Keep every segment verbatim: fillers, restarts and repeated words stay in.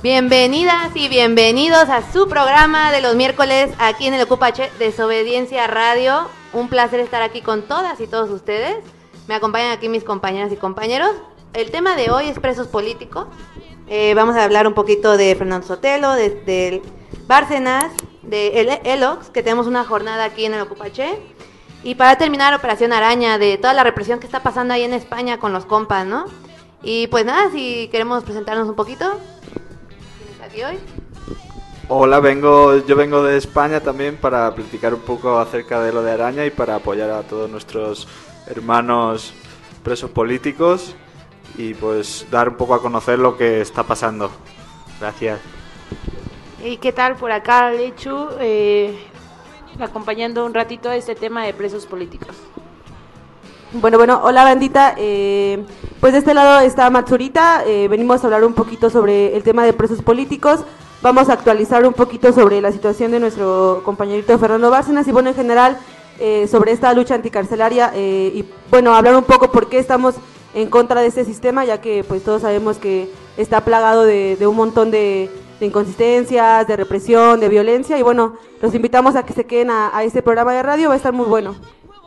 Bienvenidas y bienvenidos a su programa de los miércoles aquí en el Ocupa Che, Desobediencia Radio. Un placer estar aquí con todas y todos ustedes. Me acompañan aquí mis compañeras y compañeros. El tema de hoy es presos políticos. Eh, vamos a hablar un poquito de Fernando Sotelo, de, de Bárcenas, de el ELOX, que tenemos una jornada aquí en el Ocupa Che. Y para terminar, Operación Araña, de toda la represión que está pasando ahí en España con los compas, ¿no? Y pues nada, si queremos presentarnos un poquito. Aquí hoy. Hola, vengo, yo vengo de España también para platicar un poco acerca de lo de Araña y para apoyar a todos nuestros hermanos presos políticos y pues dar un poco a conocer lo que está pasando. Gracias. ¿Y qué tal por acá, Lechu? Eh, acompañando un ratito a este tema de presos políticos. Bueno, bueno, hola bandita, eh, pues de este lado está Matsurita, eh, venimos a hablar un poquito sobre el tema de presos políticos, vamos a actualizar un poquito sobre la situación de nuestro compañerito Fernando Bárcenas y bueno, en general eh, sobre esta lucha anticarcelaria eh, y bueno, hablar un poco por qué estamos en contra de este sistema, ya que pues todos sabemos que está plagado de, de un montón de, de inconsistencias, de represión, de violencia y bueno, los invitamos a que se queden a, a este programa de radio, va a estar muy bueno.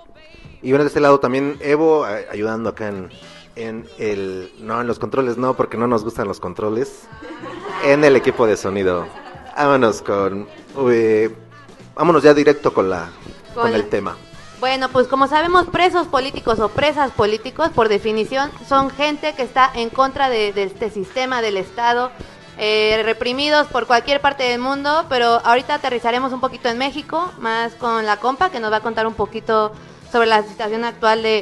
Y bueno, de este lado también Evo, ayudando acá en, en el... No, en los controles no, porque no nos gustan los controles. En el equipo de sonido. Vámonos con... Uy, vámonos ya directo con la con, con el tema. Bueno, pues como sabemos, presos políticos o presas políticos, por definición, son gente que está en contra de, de este sistema del Estado, eh, reprimidos por cualquier parte del mundo, pero ahorita aterrizaremos un poquito en México, más con la compa, que nos va a contar un poquito sobre la situación actual de,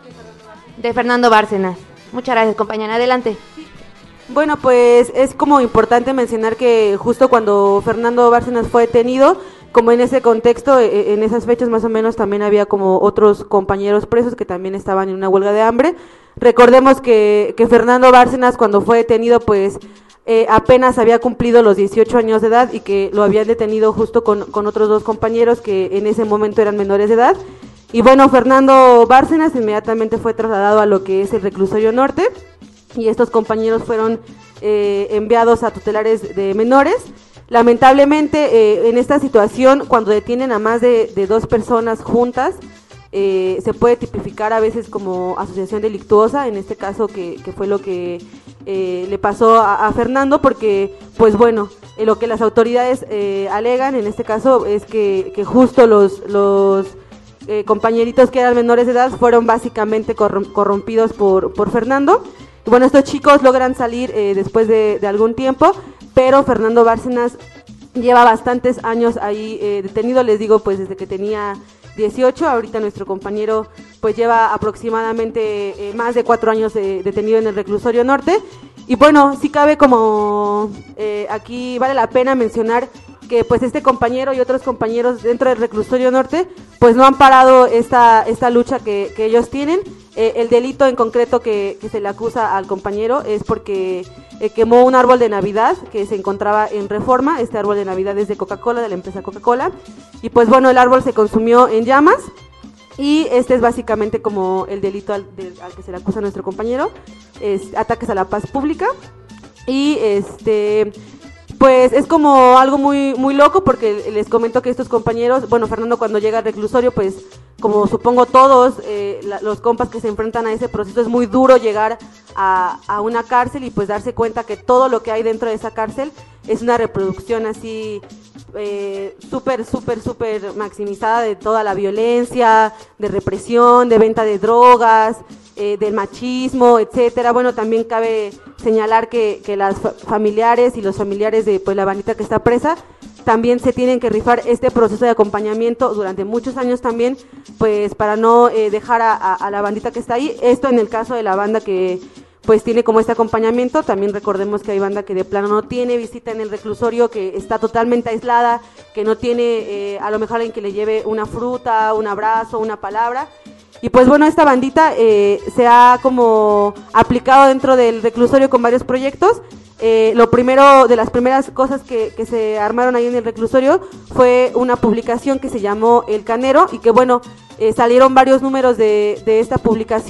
de Fernando Bárcenas. Muchas gracias, compañera. Adelante. Bueno, pues es como importante mencionar que justo cuando Fernando Bárcenas fue detenido, como en ese contexto, en esas fechas más o menos también había como otros compañeros presos que también estaban en una huelga de hambre. Recordemos que, que Fernando Bárcenas cuando fue detenido pues eh, apenas había cumplido los dieciocho años de edad y que lo habían detenido justo con, con otros dos compañeros que en ese momento eran menores de edad. Y bueno, Fernando Bárcenas inmediatamente fue trasladado a lo que es el reclusorio norte y estos compañeros fueron eh, enviados a tutelares de menores. Lamentablemente eh, en esta situación, cuando detienen a más de, de dos personas juntas, eh, se puede tipificar a veces como asociación delictuosa, en este caso que, que fue lo que eh, le pasó a, a Fernando, porque pues bueno, eh, lo que las autoridades eh, alegan en este caso es que, que justo los... los Eh, compañeritos que eran menores de edad fueron básicamente corrompidos por, por Fernando. Y bueno, estos chicos logran salir eh, después de, de algún tiempo, pero Fernando Bárcenas lleva bastantes años ahí eh, detenido, les digo, pues desde que tenía dieciocho, ahorita nuestro compañero pues lleva aproximadamente eh, más de cuatro años eh, detenido en el reclusorio norte. Y bueno, sí cabe como, eh, aquí vale la pena mencionar que pues este compañero y otros compañeros dentro del reclusorio norte pues no han parado esta esta lucha que, que ellos tienen. Eh, el delito en concreto que, que se le acusa al compañero es porque eh, quemó un árbol de Navidad que se encontraba en Reforma. Este árbol de Navidad es de Coca-Cola, de la empresa Coca-Cola, y pues bueno, el árbol se consumió en llamas y este es básicamente como el delito al, de, al que se le acusa a nuestro compañero, es ataques a la paz pública. Y este pues es como algo muy muy loco porque les comento que estos compañeros, bueno, Fernando cuando llega al reclusorio, pues como supongo todos eh, la, los compas que se enfrentan a ese proceso, es muy duro llegar a, a una cárcel y pues darse cuenta que todo lo que hay dentro de esa cárcel es una reproducción así eh, súper, súper, súper maximizada de toda la violencia, de represión, de venta de drogas, eh, del machismo, etcétera. Bueno, también cabe señalar que, que las fa- familiares y los familiares de pues la bandita que está presa también se tienen que rifar este proceso de acompañamiento durante muchos años también, pues para no eh, dejar a, a, a la bandita que está ahí. Esto en el caso de la banda que pues tiene como este acompañamiento. También recordemos que hay banda que de plano no tiene visita en el reclusorio, que está totalmente aislada, que no tiene eh, a lo mejor alguien que le lleve una fruta, un abrazo, una palabra. Y pues bueno, esta bandita eh, se ha como aplicado dentro del reclusorio con varios proyectos. Eh, lo primero, de las primeras cosas que, que se armaron ahí en el reclusorio fue una publicación que se llamó El Canero, y que bueno, eh, salieron varios números de, de esta publicación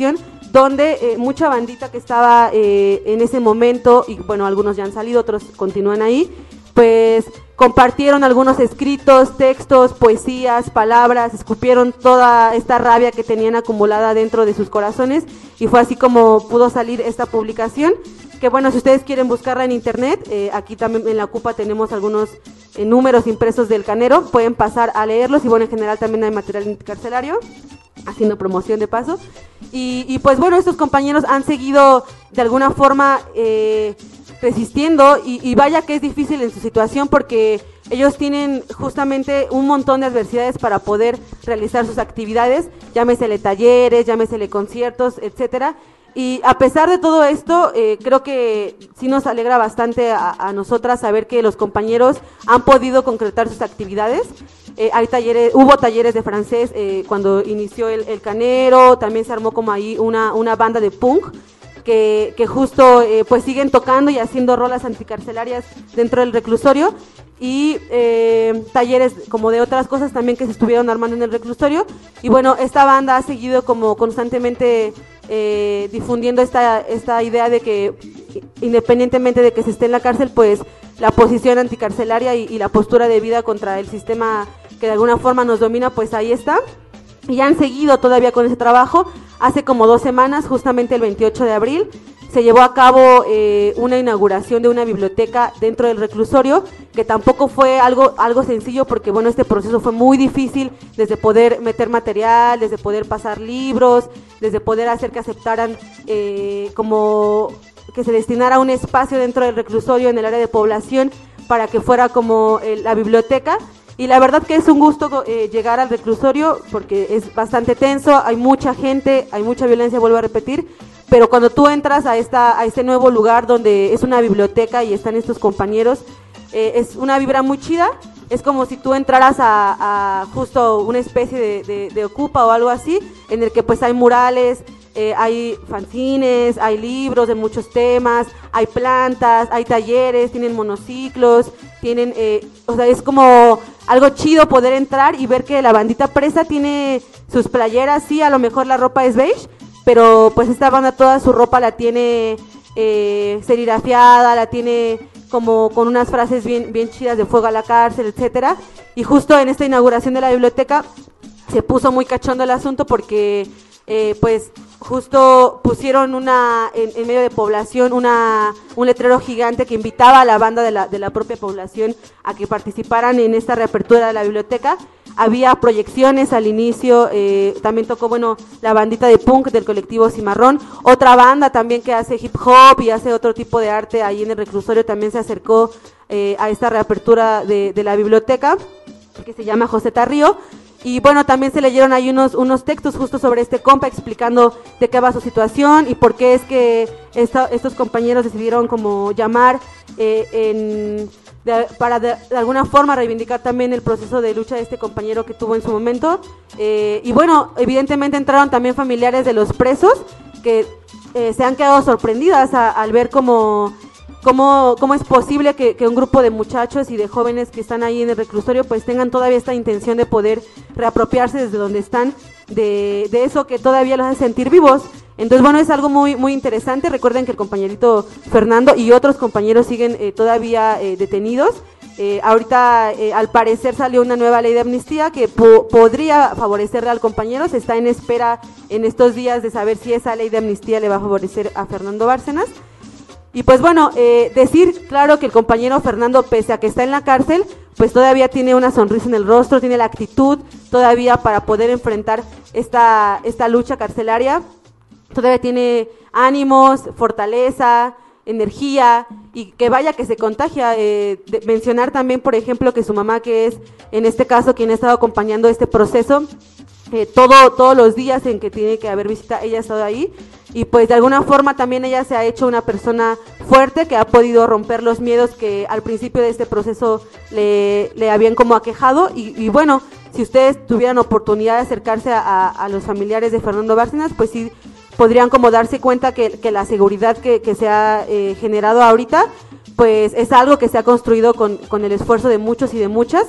donde eh, mucha bandita que estaba eh, en ese momento, y bueno, algunos ya han salido, otros continúan ahí, pues compartieron algunos escritos, textos, poesías, palabras, escupieron toda esta rabia que tenían acumulada dentro de sus corazones, y fue así como pudo salir esta publicación, que bueno, si ustedes quieren buscarla en internet, eh, aquí también en la Ocupa tenemos algunos eh, números impresos del Canero, pueden pasar a leerlos, y bueno, en general también hay material intercarcelario, haciendo promoción de paso, y, y pues bueno, estos compañeros han seguido de alguna forma eh, resistiendo, y, y vaya que es difícil en su situación, porque ellos tienen justamente un montón de adversidades para poder realizar sus actividades, llámesele talleres, llámesele conciertos, etcétera. Y a pesar de todo esto, eh, creo que sí nos alegra bastante a, a nosotras saber que los compañeros han podido concretar sus actividades. Eh, hay talleres, hubo talleres de francés eh, cuando inició el, el Canero, también se armó como ahí una, una banda de punk que, que justo eh, pues siguen tocando y haciendo rolas anticarcelarias dentro del reclusorio, y eh, talleres como de otras cosas también que se estuvieron armando en el reclusorio. Y bueno, esta banda ha seguido como constantemente eh, difundiendo esta, esta idea de que independientemente de que se esté en la cárcel, pues la posición anticarcelaria y, y la postura de vida contra el sistema que de alguna forma nos domina, pues ahí está. Y han seguido todavía con ese trabajo. Hace como dos semanas, justamente el veintiocho de abril, se llevó a cabo eh, una inauguración de una biblioteca dentro del reclusorio, que tampoco fue algo, algo sencillo, porque bueno, este proceso fue muy difícil, desde poder meter material, desde poder pasar libros, desde poder hacer que aceptaran eh, como que se destinara un espacio dentro del reclusorio en el área de población para que fuera como eh, la biblioteca. Y la verdad que es un gusto eh, llegar al reclusorio, porque es bastante tenso, hay mucha gente, hay mucha violencia, vuelvo a repetir, pero cuando tú entras a esta a este nuevo lugar donde es una biblioteca y están estos compañeros, eh, es una vibra muy chida. Es como si tú entraras a, a justo una especie de, de, de Ocupa o algo así, en el que pues hay murales, eh, hay fanzines, hay libros de muchos temas, hay plantas, hay talleres, tienen monociclos, tienen, eh, o sea, es como algo chido poder entrar y ver que la bandita presa tiene sus playeras, sí, a lo mejor la ropa es beige, pero pues esta banda toda su ropa la tiene eh, serigrafiada, la tiene como con unas frases bien, bien chidas de fuego a la cárcel, etcétera. Y justo en esta inauguración de la biblioteca se puso muy cachondo el asunto, porque eh, pues justo pusieron una en, en medio de población una un letrero gigante que invitaba a la banda de la, de la propia población a que participaran en esta reapertura de la biblioteca. Había proyecciones al inicio, eh, también tocó, bueno, la bandita de punk del colectivo Cimarrón, otra banda también que hace hip hop y hace otro tipo de arte ahí en el reclusorio también se acercó eh, a esta reapertura de, de la biblioteca, que se llama José Tarrío. Y bueno, también se leyeron ahí unos, unos textos justo sobre este compa, explicando de qué va su situación y por qué es que esta, estos compañeros decidieron como llamar eh, en, de, para de, de alguna forma reivindicar también el proceso de lucha de este compañero que tuvo en su momento. Eh, y bueno, evidentemente entraron también familiares de los presos que eh, se han quedado sorprendidas a, al ver cómo... ¿Cómo, cómo es posible que, que un grupo de muchachos y de jóvenes que están ahí en el reclusorio pues tengan todavía esta intención de poder reapropiarse desde donde están de, de eso que todavía los hace sentir vivos? Entonces, bueno, es algo muy muy interesante. Recuerden que el compañerito Fernando y otros compañeros siguen eh, todavía eh, detenidos. Eh, ahorita, eh, al parecer, salió una nueva ley de amnistía que po- podría favorecerle al compañero. Se está en espera en estos días de saber si esa ley de amnistía le va a favorecer a Fernando Bárcenas. Y pues bueno, eh, decir claro que el compañero Fernando, pese a que está en la cárcel, pues todavía tiene una sonrisa en el rostro, tiene la actitud todavía para poder enfrentar esta, esta lucha carcelaria, todavía tiene ánimos, fortaleza, energía, y que vaya que se contagia. Eh, de mencionar también, por ejemplo, que su mamá, que es en este caso quien ha estado acompañando este proceso, eh, todo, todos los días en que tiene que haber visita, ella ha estado ahí, y pues de alguna forma también ella se ha hecho una persona fuerte que ha podido romper los miedos que al principio de este proceso le, le habían como aquejado. Y, y bueno, si ustedes tuvieran oportunidad de acercarse a, a, a los familiares de Fernando Bárcenas, pues sí podrían como darse cuenta que, que la seguridad que, que se ha eh, generado ahorita, pues es algo que se ha construido con, con el esfuerzo de muchos y de muchas.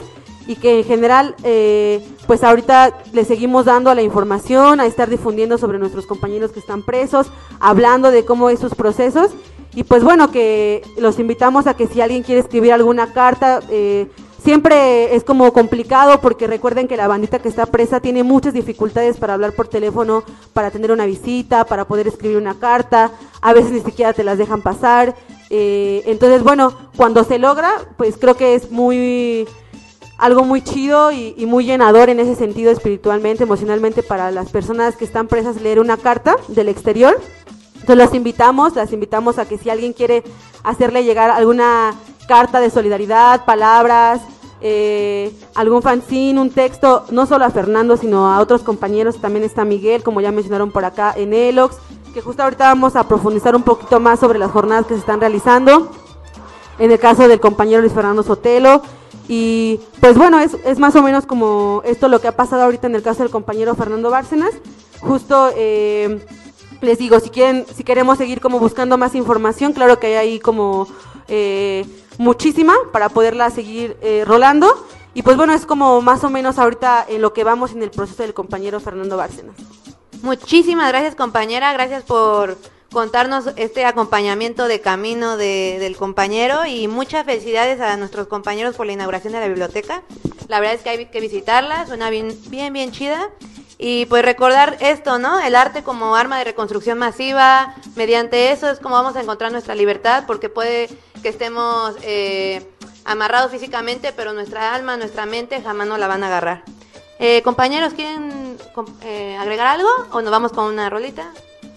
y que en general eh, pues ahorita le seguimos dando a la información, a estar difundiendo sobre nuestros compañeros que están presos, hablando de cómo es sus procesos, y pues bueno, que los invitamos a que si alguien quiere escribir alguna carta, eh, siempre es como complicado porque recuerden que la bandita que está presa tiene muchas dificultades para hablar por teléfono, para tener una visita, para poder escribir una carta, a veces ni siquiera te las dejan pasar, eh, entonces bueno, cuando se logra, pues creo que es muy... algo muy chido y, y muy llenador en ese sentido espiritualmente, emocionalmente para las personas que están presas leer una carta del exterior. Entonces las invitamos, las invitamos a que si alguien quiere hacerle llegar alguna carta de solidaridad, palabras, eh, algún fanzine, un texto, no solo a Fernando sino a otros compañeros, también está Miguel, como ya mencionaron por acá, en Elox, que justo ahorita vamos a profundizar un poquito más sobre las jornadas que se están realizando, en el caso del compañero Luis Fernando Sotelo. Y pues bueno, es, es más o menos como esto lo que ha pasado ahorita en el caso del compañero Fernando Bárcenas. Justo eh, les digo, si quieren, si queremos seguir como buscando más información, claro que hay ahí como eh, muchísima para poderla seguir eh, rolando. Y pues bueno, es como más o menos ahorita en lo que vamos en el proceso del compañero Fernando Bárcenas. Muchísimas gracias, compañera, gracias por contarnos este acompañamiento de camino de, del compañero, y muchas felicidades a nuestros compañeros por la inauguración de la biblioteca. La verdad es que hay que visitarla, suena bien, bien, bien chida. Y pues recordar esto, ¿no? El arte como arma de reconstrucción masiva, mediante eso es como vamos a encontrar nuestra libertad, porque puede que estemos eh, amarrados físicamente, pero nuestra alma, nuestra mente jamás nos la van a agarrar. Eh, compañeros, ¿quieren eh, agregar algo o nos vamos con una rolita?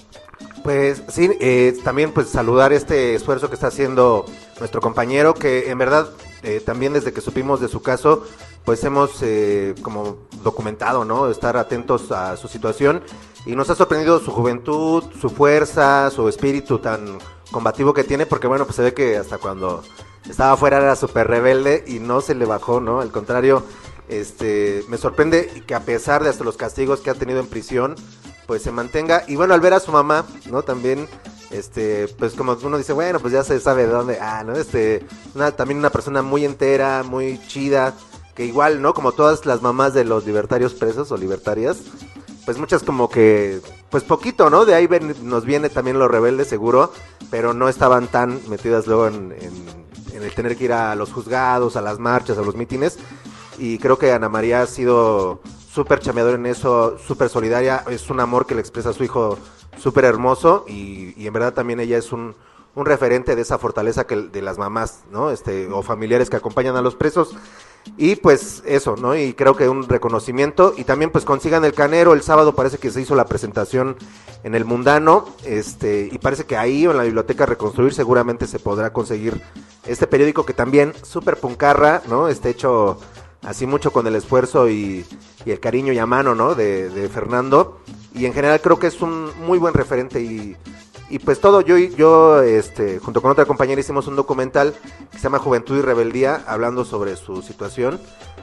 Pues sí, eh, también pues saludar este esfuerzo que está haciendo nuestro compañero, que en verdad eh, también desde que supimos de su caso, pues hemos eh, como documentado, ¿no? Estar atentos a su situación, y nos ha sorprendido su juventud, su fuerza, su espíritu tan combativo que tiene, porque bueno, pues se ve que hasta cuando estaba afuera era súper rebelde y no se le bajó, ¿no? Al contrario, este, me sorprende que a pesar de hasta los castigos que ha tenido en prisión, pues se mantenga. Y bueno, al ver a su mamá, ¿no? También, este, pues como uno dice, bueno, pues ya se sabe de dónde, ah, ¿no? Este, una, también una persona muy entera, muy chida, que igual, ¿no? Como todas las mamás de los libertarios presos o libertarias, pues muchas como que, pues poquito, ¿no? De ahí ven, nos viene también lo rebelde seguro, pero no estaban tan metidas luego en, en, en el tener que ir a los juzgados, a las marchas, a los mítines, y creo que Ana María ha sido súper chameadora en eso, súper solidaria, es un amor que le expresa a su hijo súper hermoso, y, y en verdad también ella es un, un referente de esa fortaleza que de las mamás, ¿no? Este, o familiares que acompañan a los presos, y pues eso, ¿no? Y creo que un reconocimiento, y también pues consigan el Canero, el sábado parece que se hizo la presentación en el Mundano, este, y parece que ahí o en la Biblioteca Reconstruir seguramente se podrá conseguir este periódico que también súper puncarra, ¿no? Este hecho así mucho con el esfuerzo y, y el cariño y a mano, ¿no? De, de Fernando, y en general creo que es un muy buen referente, y, y pues todo, yo, yo este, junto con otra compañera hicimos un documental que se llama Juventud y Rebeldía, hablando sobre su situación,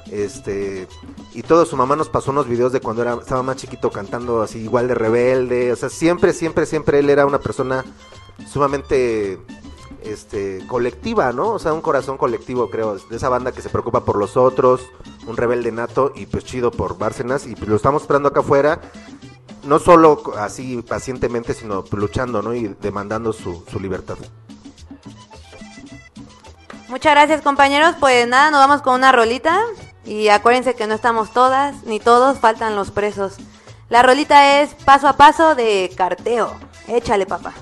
este, y todo, su mamá nos pasó unos videos de cuando era, estaba más chiquito cantando así igual de rebelde, o sea, siempre, siempre, siempre él era una persona sumamente este colectiva, ¿no? O sea, un corazón colectivo, creo, de esa banda que se preocupa por los otros, un rebelde nato, y pues chido por Bárcenas, y pues lo estamos esperando acá afuera, no solo así pacientemente, sino luchando, ¿no? Y demandando su, su libertad. Muchas gracias, compañeros. Pues nada, nos vamos con una rolita, y acuérdense que no estamos todas ni todos, faltan los presos. La rolita es Paso a Paso de Carteo. Échale, papá.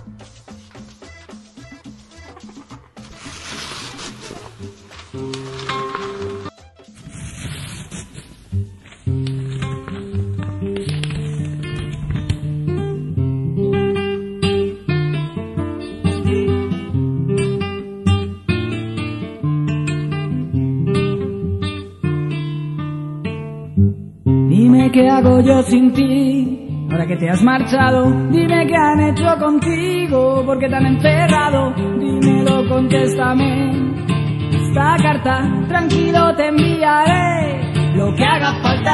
Dime qué hago yo sin ti, ahora que te has marchado. Dime qué han hecho contigo, porque te han encerrado. Dímelo, contéstame. Esta carta, tranquilo te enviaré lo que haga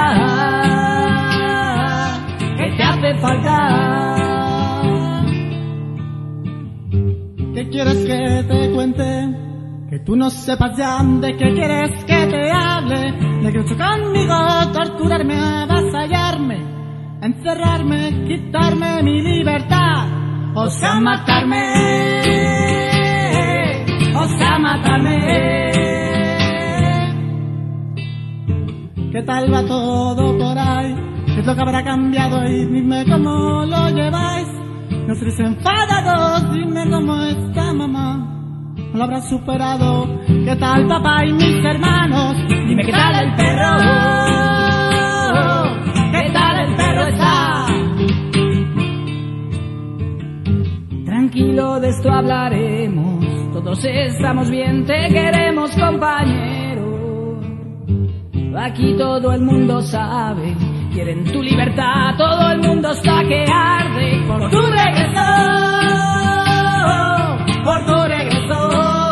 falta, que te hace falta. ¿Qué quieres que te cuente? Que tú no sepas ya de qué quieres que te hable, de que lucho conmigo, torturarme, avasallarme, encerrarme, quitarme mi libertad, o sea matarme, o sea matarme. ¿Qué tal va todo por ahí? ¿Qué es lo que habrá cambiado? Y dime cómo lo lleváis. No estéis enfadados, dime cómo está mamá. ¿No lo habrá superado? ¿Qué tal papá y mis hermanos? Dime qué tal el perro. ¿Qué tal el perro está? Tranquilo, de esto hablaremos. Todos estamos bien, te queremos, compañero. Aquí todo el mundo sabe, quieren tu libertad, todo el mundo está que arde por tu regreso, por tu regreso.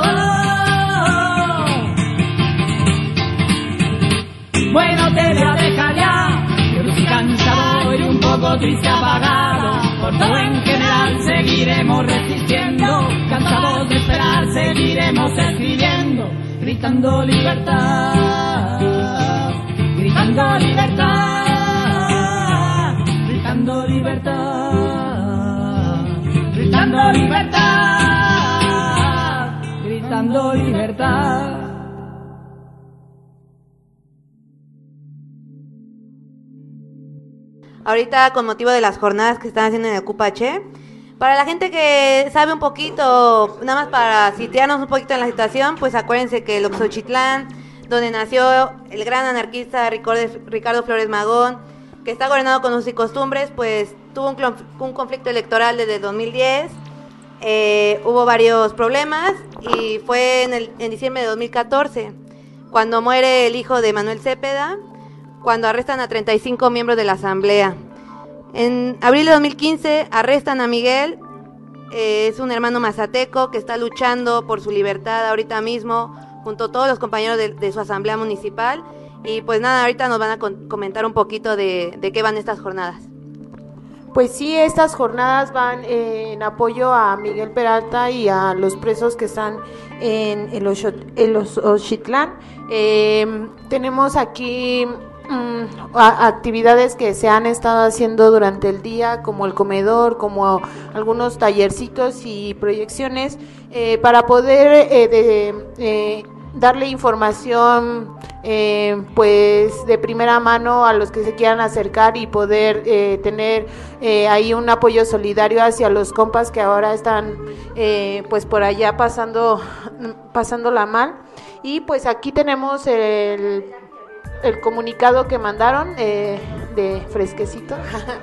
Bueno, te voy a dejar ya, yo estoy cansado y un poco triste, apagado. Por todo en general seguiremos resistiendo, cansados de esperar seguiremos escribiendo, gritando libertad, gritando libertad, gritando libertad, gritando libertad, gritando libertad. Ahorita, con motivo de las jornadas que están haciendo en el Cupache, para la gente que sabe un poquito, nada más para sitiarnos un poquito en la situación, pues acuérdense que el Oxochitlán, donde nació el gran anarquista Ricardo Flores Magón, que está gobernado con usos y costumbres, pues tuvo un, un conflicto electoral desde el dos mil diez, eh, hubo varios problemas y fue en, el, en diciembre de dos mil catorce, cuando muere el hijo de Manuel Cepeda, cuando arrestan a treinta y cinco miembros de la asamblea. En abril de dos mil quince arrestan a Miguel, eh, es un hermano mazateco que está luchando por su libertad ahorita mismo, junto a todos los compañeros de, de su asamblea municipal. Y pues nada, ahorita nos van a con, comentar un poquito de, de qué van estas jornadas. Pues sí, estas jornadas van eh, en apoyo a Miguel Peralta y a los presos que están en el Oxochitlán. Eh, tenemos aquí mm, a, actividades que se han estado haciendo durante el día, como el comedor, como algunos tallercitos y proyecciones, eh, para poder eh, de, eh, darle información Eh, pues de primera mano a los que se quieran acercar y poder eh, tener eh, ahí un apoyo solidario hacia los compas que ahora están eh, pues por allá pasando pasándola mal. Y pues aquí tenemos el, el comunicado que mandaron eh, de fresquecito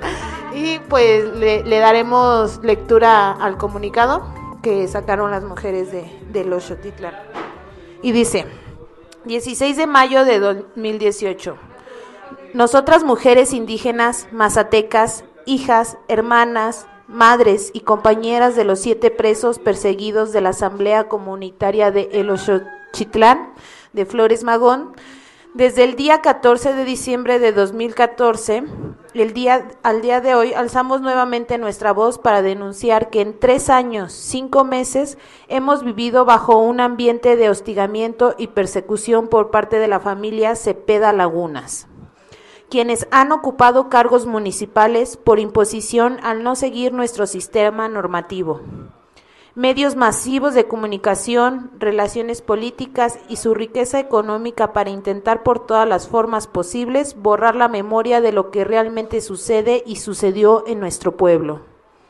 y pues le, le daremos lectura al comunicado que sacaron las mujeres de, de los Oxochitlán. Y dice: dieciséis de mayo de dos mil dieciocho. Nosotras, mujeres indígenas, mazatecas, hijas, hermanas, madres y compañeras de los siete presos perseguidos de la Asamblea Comunitaria de El Oxochitlán de Flores Magón, desde el día catorce de diciembre de dos mil catorce, el día, al día de hoy, alzamos nuevamente nuestra voz para denunciar que en tres años, cinco meses, hemos vivido bajo un ambiente de hostigamiento y persecución por parte de la familia Cepeda Lagunas, quienes han ocupado cargos municipales por imposición al no seguir nuestro sistema normativo. Medios masivos de comunicación, relaciones políticas y su riqueza económica para intentar por todas las formas posibles borrar la memoria de lo que realmente sucede y sucedió en nuestro pueblo.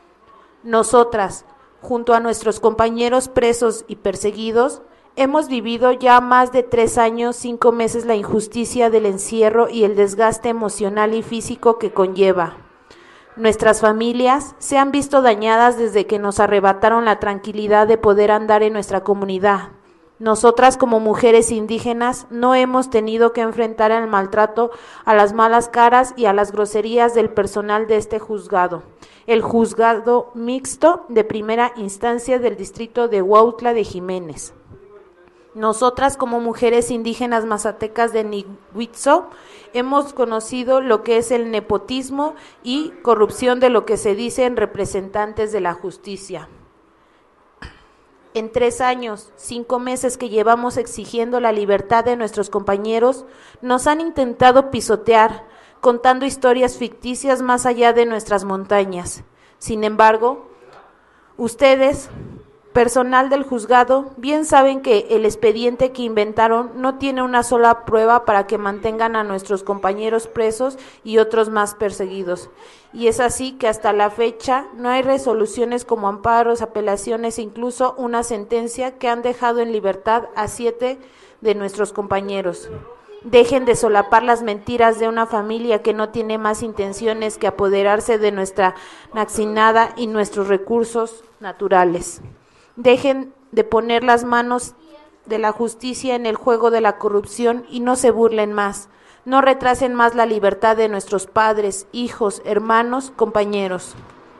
Nosotras, junto a nuestros compañeros presos y perseguidos, hemos vivido ya más de tres años, cinco meses la injusticia del encierro y el desgaste emocional y físico que conlleva. Nuestras familias se han visto dañadas desde que nos arrebataron la tranquilidad de poder andar en nuestra comunidad. Nosotras, como mujeres indígenas, no hemos tenido que enfrentar el maltrato, a las malas caras y a las groserías del personal de este juzgado, el juzgado mixto de primera instancia del distrito de Huautla de Jiménez. Nosotras, como mujeres indígenas mazatecas de Nihuitzo, hemos conocido lo que es el nepotismo y corrupción de lo que se dicen representantes de la justicia. En tres años, cinco meses que llevamos exigiendo la libertad de nuestros compañeros, nos han intentado pisotear, contando historias ficticias más allá de nuestras montañas. Sin embargo, ustedes, personal del juzgado, bien saben que el expediente que inventaron no tiene una sola prueba para que mantengan a nuestros compañeros presos y otros más perseguidos. Y es así que hasta la fecha no hay resoluciones como amparos, apelaciones e incluso una sentencia que han dejado en libertad a siete de nuestros compañeros. Dejen de solapar las mentiras de una familia que no tiene más intenciones que apoderarse de nuestra naxinada y nuestros recursos naturales. Dejen de poner las manos de la justicia en el juego de la corrupción y no se burlen más. No retrasen más la libertad de nuestros padres, hijos, hermanos, compañeros.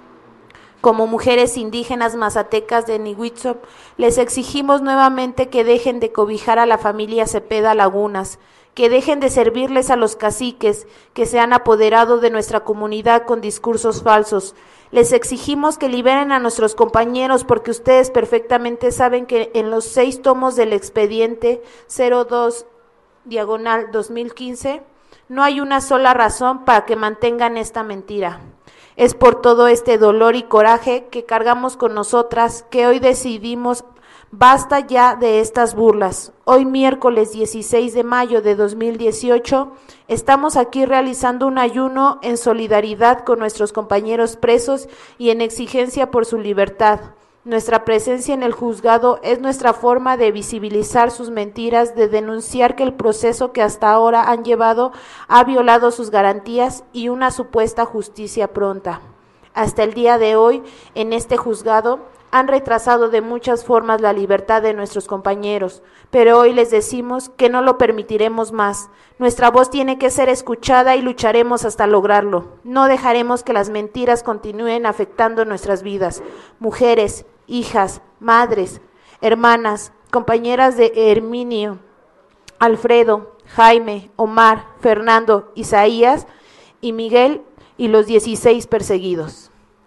Como mujeres indígenas mazatecas de Nihuitzop, les exigimos nuevamente que dejen de cobijar a la familia Cepeda Lagunas, que dejen de servirles a los caciques que se han apoderado de nuestra comunidad con discursos falsos. Les exigimos que liberen a nuestros compañeros porque ustedes perfectamente saben que en los seis tomos del expediente cero dos diagonal dos mil quince no hay una sola razón para que mantengan esta mentira. Es por todo este dolor y coraje que cargamos con nosotras que hoy decidimos basta ya de estas burlas. Hoy miércoles dieciséis de mayo de dos mil dieciocho estamos aquí realizando un ayuno en solidaridad con nuestros compañeros presos y en exigencia por su libertad. Nuestra presencia en el juzgado es nuestra forma de visibilizar sus mentiras, de denunciar que el proceso que hasta ahora han llevado ha violado sus garantías y una supuesta justicia pronta. Hasta el día de hoy, en este juzgado, han retrasado de muchas formas la libertad de nuestros compañeros, pero hoy les decimos que no lo permitiremos más. Nuestra voz tiene que ser escuchada y lucharemos hasta lograrlo. No dejaremos que las mentiras continúen afectando nuestras vidas. Mujeres, hijas, madres, hermanas, compañeras de Herminio, Alfredo, Jaime, Omar, Fernando, Isaías y Miguel y los dieciséis perseguidos.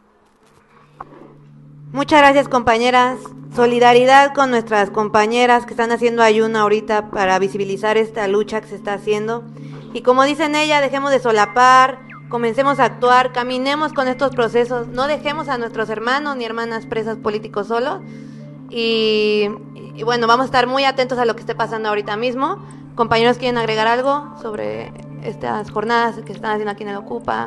Muchas gracias, compañeras. Solidaridad con nuestras compañeras que están haciendo ayuno ahorita para visibilizar esta lucha que se está haciendo. Y como dicen ella, dejemos de solapar, comencemos a actuar, caminemos con estos procesos, no dejemos a nuestros hermanos ni hermanas presas políticos solos. Y, y bueno, vamos a estar muy atentos a lo que esté pasando ahorita mismo. Compañeros, ¿quieren agregar algo sobre estas jornadas que se están haciendo aquí en el Ocupa?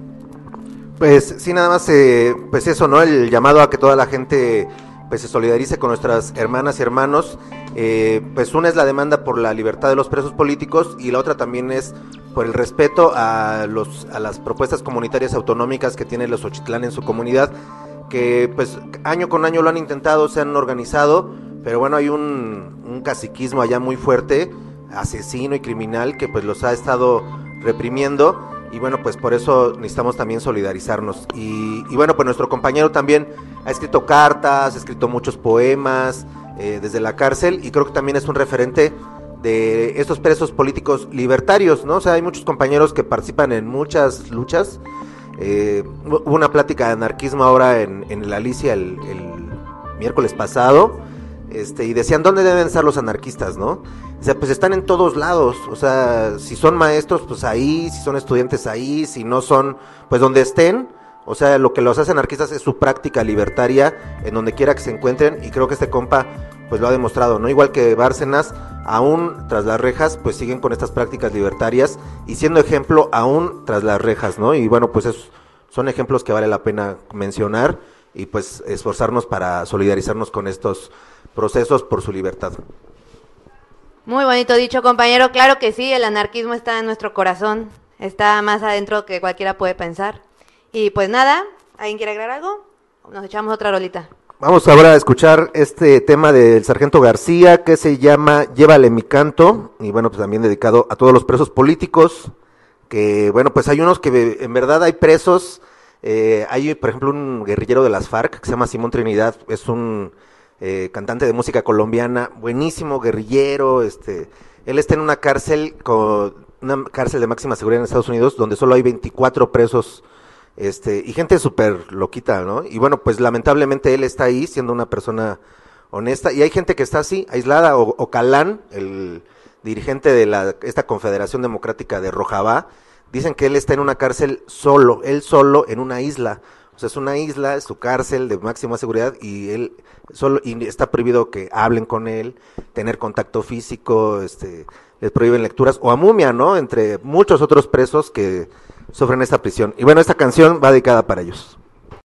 Pues sí, nada más, eh, pues eso, ¿no? El llamado a que toda la gente pues se solidarice con nuestras hermanas y hermanos. Eh, pues una es la demanda por la libertad de los presos políticos y la otra también es por el respeto a los a las propuestas comunitarias autonómicas que tiene los Xochitlán en su comunidad, que pues año con año lo han intentado, se han organizado, pero bueno, hay un, un caciquismo allá muy fuerte, asesino y criminal, que pues los ha estado reprimiendo. Y bueno, pues por eso necesitamos también solidarizarnos. Y, y bueno, pues nuestro compañero también ha escrito cartas, ha escrito muchos poemas eh, desde la cárcel, y creo que también es un referente de estos presos políticos libertarios, ¿no? O sea, hay muchos compañeros que participan en muchas luchas. Eh, hubo una plática de anarquismo ahora en, en la Alicia el, el miércoles pasado, este, y decían, ¿dónde deben estar los anarquistas, no? O sea, pues están en todos lados, o sea, si son maestros, pues ahí, si son estudiantes ahí, si no son, pues donde estén. O sea, lo que los hace anarquistas es su práctica libertaria en donde quiera que se encuentren, y creo que este compa pues lo ha demostrado, ¿no? Igual que Bárcenas, aún tras las rejas, pues siguen con estas prácticas libertarias y siendo ejemplo aún tras las rejas, ¿no? Y bueno, pues esos son ejemplos que vale la pena mencionar y pues esforzarnos para solidarizarnos con estos procesos por su libertad. Muy bonito dicho, compañero. Claro que sí, el anarquismo está en nuestro corazón, está más adentro que cualquiera puede pensar. Y pues nada, ¿alguien quiere agregar algo? Nos echamos otra rolita. Vamos ahora a escuchar este tema del Sargento García que se llama Llévale mi canto, y bueno, pues también dedicado a todos los presos políticos, que bueno, pues hay unos que en verdad hay presos, eh, hay por ejemplo un guerrillero de las FARC que se llama Simón Trinidad, es un eh, cantante de música colombiana, buenísimo guerrillero, este, él está en una cárcel, con una cárcel de máxima seguridad en Estados Unidos, donde solo hay veinticuatro presos, Este, y gente súper loquita, ¿no? Y bueno, pues lamentablemente él está ahí siendo una persona honesta, y hay gente que está así, aislada, o, o Calán, el dirigente de la, esta Confederación Democrática de Rojavá, dicen que él está en una cárcel solo, él solo en una isla, o sea, es una isla, es su cárcel de máxima seguridad, y él solo, y está prohibido que hablen con él, tener contacto físico, este, les prohíben lecturas, o a Mumia, ¿no?, entre muchos otros presos que sufren esta prisión. Y bueno, esta canción va dedicada para ellos.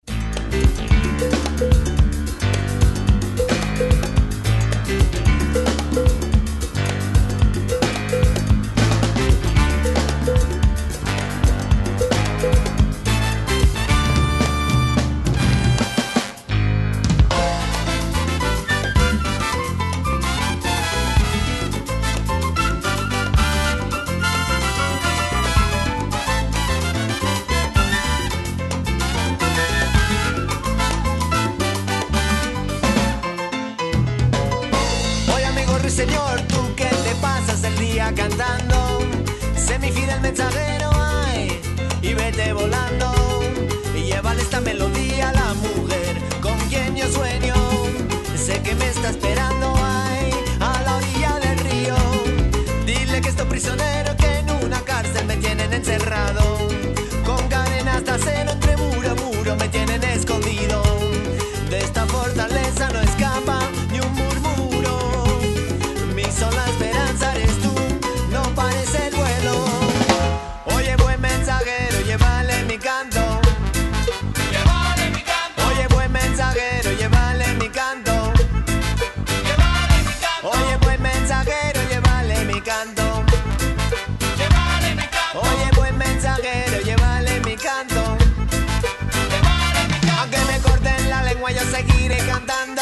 Señor, tú que te pasas el día cantando, sé mi fiel mensajero, ay, y vete volando, y llévale esta melodía a la mujer con quien yo sueño, sé que me está esperando, ay, a la orilla del río, dile que estoy prisionero, que en una cárcel me tienen encerrado, con cadenas de acero entre muro a muro me tienen escondido, de esta fortaleza no escapa ni un murmuro. Sola esperanza eres tú, no parece el vuelo. Oye, buen mensajero, llévale mi canto. Llévale mi canto. Oye, buen mensajero, llévale mi canto. Llévale mi canto. Oye, buen mensajero, llévale mi canto. Llévale mi canto. Oye, buen mensajero, llévale mi canto. Llévale mi canto. Aunque me corten la lengua, yo seguiré cantando.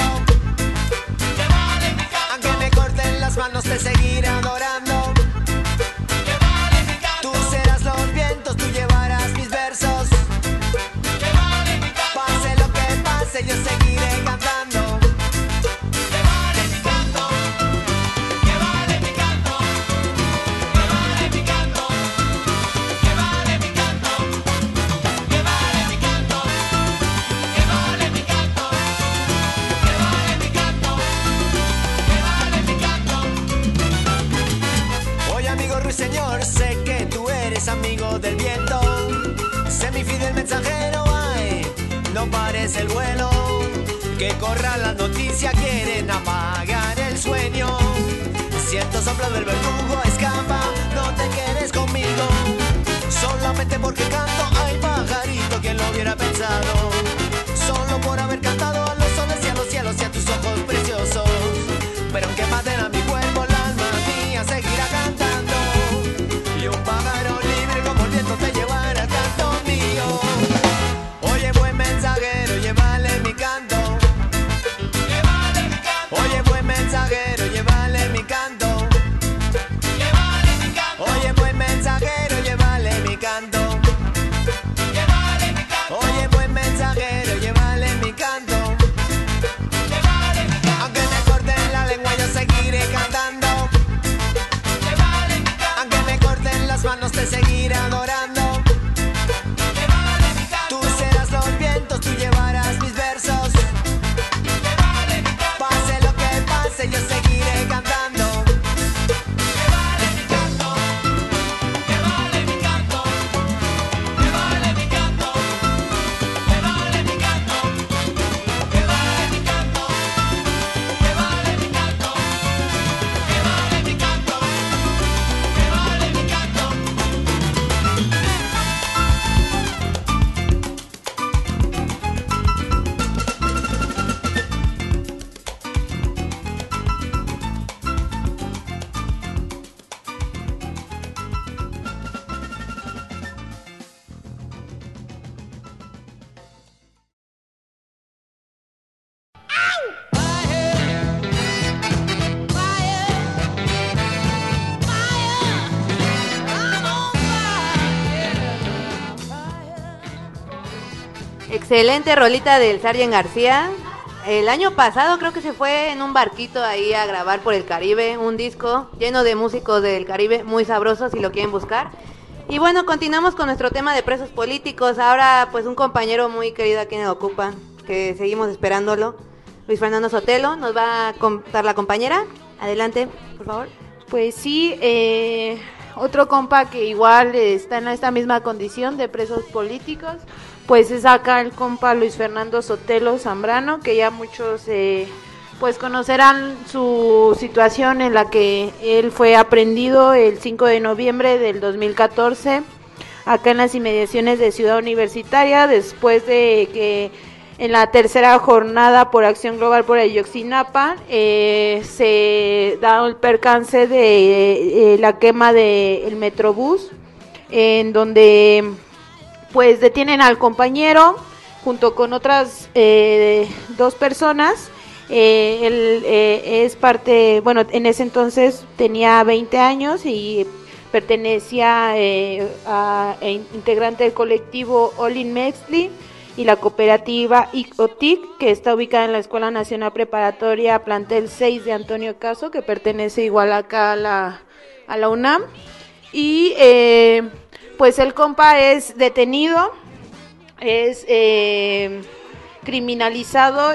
Las manos te seguiré adorando. Tú serás los vientos, tú llevarás mis versos. Pase lo que pase, yo seguiré cantando. Que vale mi canto, que vale mi canto, que vale mi canto, que vale mi canto, que vale mi canto, que vale mi canto, que vale mi canto, que vale mi canto. Oye, amigo ruiseñor, sé que tú eres amigo del viento, sé mi fiel mensajero, ay, no pares el vuelo, que corra la noticia, quieren apagar el sueño, siento soplo del verdugo, escapa, no te quedes conmigo, solamente porque canto, ay pajarito, ¿quién lo hubiera pensado? Solo por haber cantado a los soles y a los cielos y a tus ojos preciosos, pero aunque maten a mi cuerpo, la alma mía seguirá cantando, y un pájaro libre como el viento te llevará al canto mío. Oye, buen mensajero, llévale mi canto. Llévale mi canto. Oye, buen mensajero, llévale mi canto. Llévale mi canto. Oye, buen mensajero, llévale mi canto. Llévale mi canto. Oye, buen mensajero, llévale mi canto. Llévale mi canto. Aunque me corten la lengua, yo seguiré cantando. Llévale mi canto. Aunque me corten las manos, te seguiré adorando. Llévale mi canto. Tú serás los vientos, tú llevarás mis versos. Llévale mi canto. Pase lo que pase, yo seguiré cantando. Llévale mi canto. Llévale mi canto. Llévale mi canto. Llévale mi canto. Llévale mi canto. Llévale mi canto. Llévale mi canto. Llévale mi canto. Excelente rolita del Sargent García. El año pasado creo que se fue en un barquito ahí a grabar por el Caribe, un disco lleno de músicos del Caribe, muy sabrosos si lo quieren buscar. Y bueno, continuamos con nuestro tema de presos políticos. Ahora pues un compañero muy querido aquí en el Ocupa, que seguimos esperándolo. Luis Fernando Sotelo, nos va a contar la compañera. Adelante, por favor. Pues sí, eh, otro compa que igual está en esta misma condición de presos políticos, pues es acá el compa Luis Fernando Sotelo Zambrano, que ya muchos eh, pues conocerán su situación en la que él fue aprehendido el cinco de noviembre del dos mil catorce, acá en las inmediaciones de Ciudad Universitaria, después de que en la tercera jornada por Acción Global por Ayotzinapa eh, se da el percance de eh, la quema del Metrobús, en donde pues detienen al compañero junto con otras eh, dos personas. Eh, él eh, es parte, bueno, en ese entonces tenía veinte años y pertenecía eh, a, a integrante del colectivo Olin Mexli y la cooperativa I C O T I C, que está ubicada en la Escuela Nacional Preparatoria Plantel seis de Antonio Caso, que pertenece igual acá a la, a la UNAM. Y eh, pues el compa es detenido, es eh, criminalizado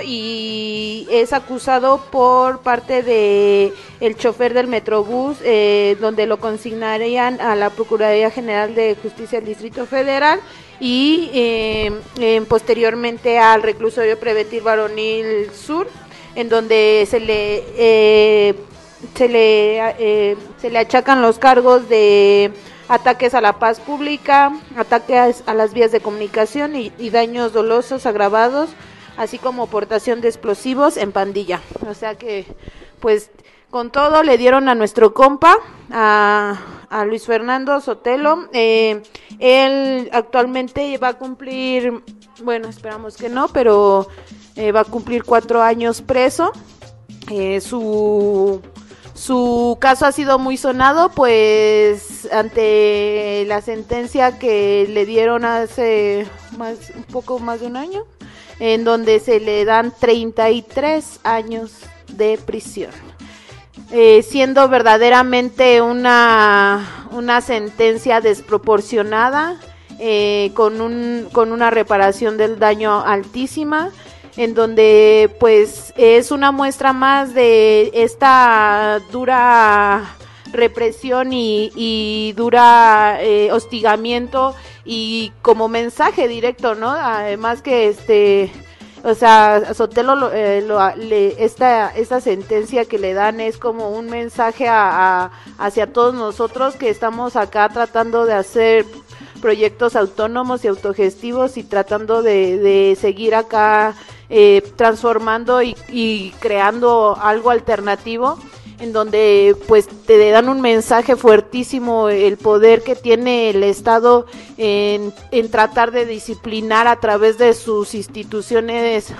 y es acusado por parte de el chofer del Metrobús, eh, donde lo consignarían a la Procuraduría General de Justicia del Distrito Federal y eh, eh, posteriormente al reclusorio preventivo varonil sur, en donde se le eh, se le eh, se le achacan los cargos de ataques a la paz pública, ataques a las vías de comunicación y, y daños dolosos agravados, así como portación de explosivos en pandilla. O sea que, pues, con todo le dieron a nuestro compa, a, a Luis Fernando Sotelo. Eh, él actualmente va a cumplir, bueno, esperamos que no, pero eh, va a cumplir cuatro años preso. Eh, su... Su caso ha sido muy sonado, pues ante la sentencia que le dieron hace más, un poco más de un año, en donde se le dan treinta y tres años de prisión, eh, siendo verdaderamente una, una sentencia desproporcionada, eh, con, un, con una reparación del daño altísima, en donde pues es una muestra más de esta dura represión y, y dura eh, hostigamiento, y como mensaje directo, ¿no? Además que este, o sea, Sotelo eh, lo, le, esta esta sentencia que le dan es como un mensaje a, a, hacia todos nosotros que estamos acá tratando de hacer proyectos autónomos y autogestivos y tratando de, de seguir acá eh, transformando y, y creando algo alternativo, en donde pues te dan un mensaje fuertísimo, el poder que tiene el Estado en, en tratar de disciplinar a través de sus instituciones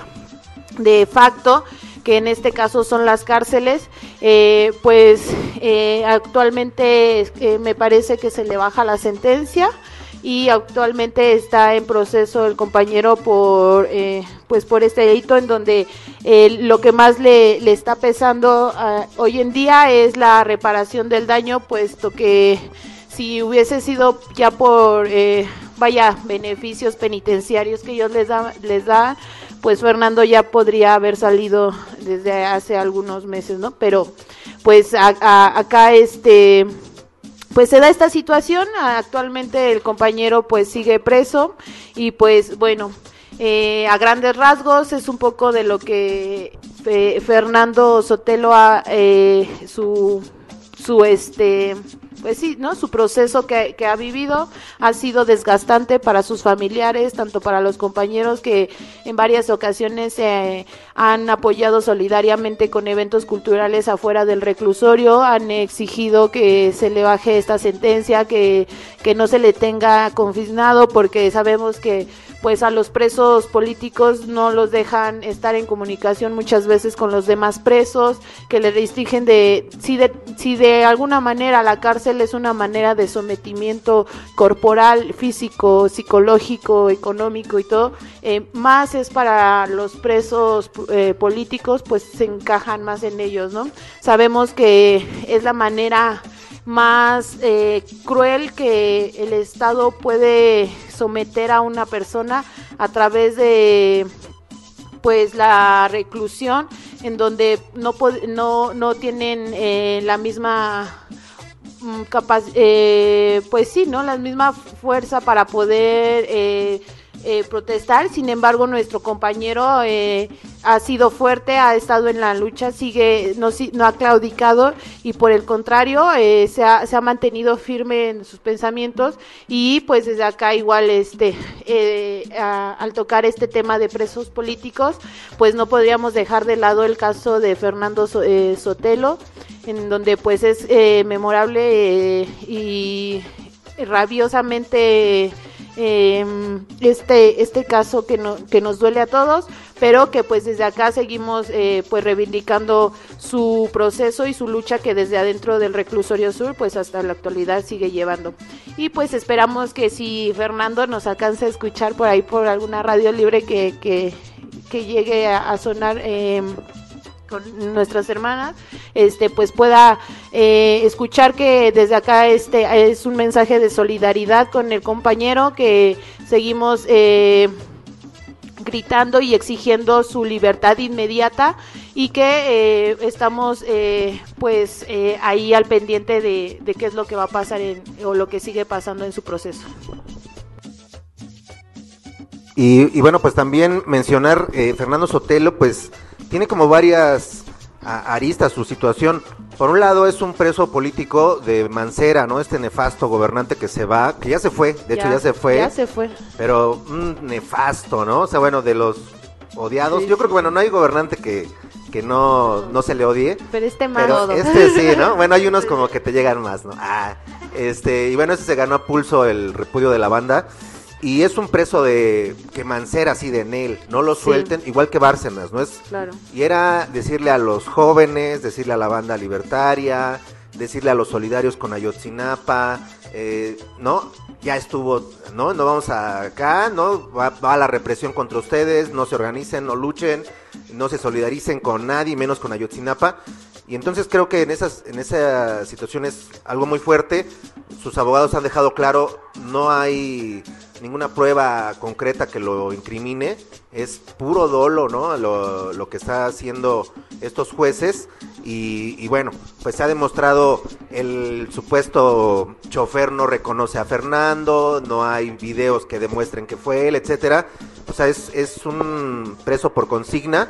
de facto, que en este caso son las cárceles. Eh, pues eh, actualmente eh, me parece que se le baja la sentencia y actualmente está en proceso el compañero por eh, pues por este delito, en donde eh, lo que más le, le está pesando uh, hoy en día es la reparación del daño, puesto que si hubiese sido ya por eh, vaya beneficios penitenciarios que ellos les da, les da, pues Fernando ya podría haber salido desde hace algunos meses, ¿no? Pero pues a, a, acá este pues se da esta situación. Actualmente el compañero pues sigue preso y pues bueno, eh, a grandes rasgos es un poco de lo que eh, Fernando Sotelo ha, eh, su su este pues sí, ¿no? Su proceso que, que ha vivido ha sido desgastante para sus familiares, tanto para los compañeros que en varias ocasiones se eh, han apoyado solidariamente con eventos culturales afuera del reclusorio, han exigido que se le baje esta sentencia, que, que no se le tenga confinado, porque sabemos que pues a los presos políticos no los dejan estar en comunicación muchas veces con los demás presos, que le restringen de si de si de alguna manera la cárcel es una manera de sometimiento corporal, físico, psicológico, económico y todo, eh, más es para los presos eh, políticos, pues se encajan más en ellos, ¿no? Sabemos que es la manera más eh, cruel que el Estado puede someter a una persona, a través de pues la reclusión, en donde no no no tienen eh, la misma capaz eh, pues sí, ¿no? La misma fuerza para poder eh, eh, protestar. Sin embargo, nuestro compañero eh, ha sido fuerte, ha estado en la lucha, sigue, no, no ha claudicado, y por el contrario eh, se, ha, se ha mantenido firme en sus pensamientos. Y pues desde acá igual este eh, a, al tocar este tema de presos políticos, pues no podríamos dejar de lado el caso de Fernando so, eh, Sotelo, en donde pues es eh, memorable eh, y rabiosamente eh, este este caso que no, que nos duele a todos, pero que pues desde acá seguimos eh, pues reivindicando su proceso y su lucha, que desde adentro del Reclusorio Sur pues hasta la actualidad sigue llevando. Y pues esperamos que si Fernando nos alcance a escuchar por ahí por alguna radio libre que, que, que llegue a, a sonar eh, con nuestras hermanas, este pues pueda eh, escuchar que desde acá este es un mensaje de solidaridad con el compañero, que seguimos eh, gritando y exigiendo su libertad inmediata, y que eh, estamos eh, pues eh, ahí al pendiente de, de qué es lo que va a pasar en, o lo que sigue pasando en su proceso. Y, y bueno, pues también mencionar eh, Fernando Sotelo, pues tiene como varias a, aristas su situación. Por un lado es un preso político de Mancera, ¿no? Este nefasto gobernante que se va, que ya se fue, de ya, hecho ya se fue. Ya se fue. Pero un mm, nefasto, ¿no? O sea, bueno, de los odiados. Sí, Yo creo que, bueno, no hay gobernante que, que no, no se le odie. Pero este más. Pero este sí, ¿no? Bueno, hay unos como que te llegan más, ¿no? Ah, este, y bueno, ese se ganó a pulso el repudio de la banda. Y es un preso de que Mancera, así de Nel, no lo suelten, sí. Igual que Bárcenas, ¿no es? Claro. Y era decirle a los jóvenes, decirle a la banda libertaria, decirle a los solidarios con Ayotzinapa, eh, ¿no? Ya estuvo, ¿no? No vamos a acá, ¿no? Va, va la represión contra ustedes, no se organicen, no luchen, no se solidaricen con nadie, menos con Ayotzinapa. Y entonces creo que en esas en esa situación es algo muy fuerte. Sus abogados han dejado claro, no hay ninguna prueba concreta que lo incrimine, es puro dolo, ¿no? Lo, lo que está haciendo estos jueces, y, y bueno, pues se ha demostrado, el supuesto chofer no reconoce a Fernando, no hay videos que demuestren que fue él, etcétera. O sea, es, es un preso por consigna,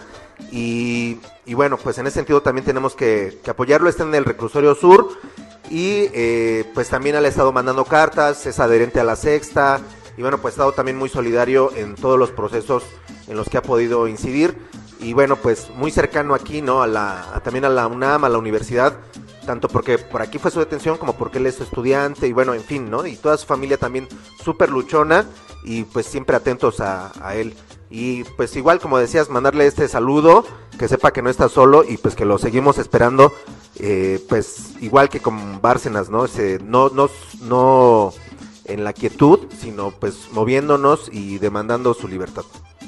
y, y bueno, pues en ese sentido también tenemos que, que apoyarlo. Está en el Reclusorio Sur, y eh, pues también le ha estado mandando cartas, es adherente a La Sexta, y bueno, pues ha estado también muy solidario en todos los procesos en los que ha podido incidir, y bueno, pues muy cercano aquí, ¿no? A la, a, también a la UNAM, a la universidad, tanto porque por aquí fue su detención como porque él es estudiante, y bueno, en fin, ¿no? Y toda su familia también súper luchona, y pues siempre atentos a, a él. Y pues igual, como decías, mandarle este saludo, que sepa que no está solo, y pues que lo seguimos esperando, eh, pues igual que con Bárcenas, ¿no? Ese, no, no, no en la quietud, sino pues moviéndonos y demandando su libertad.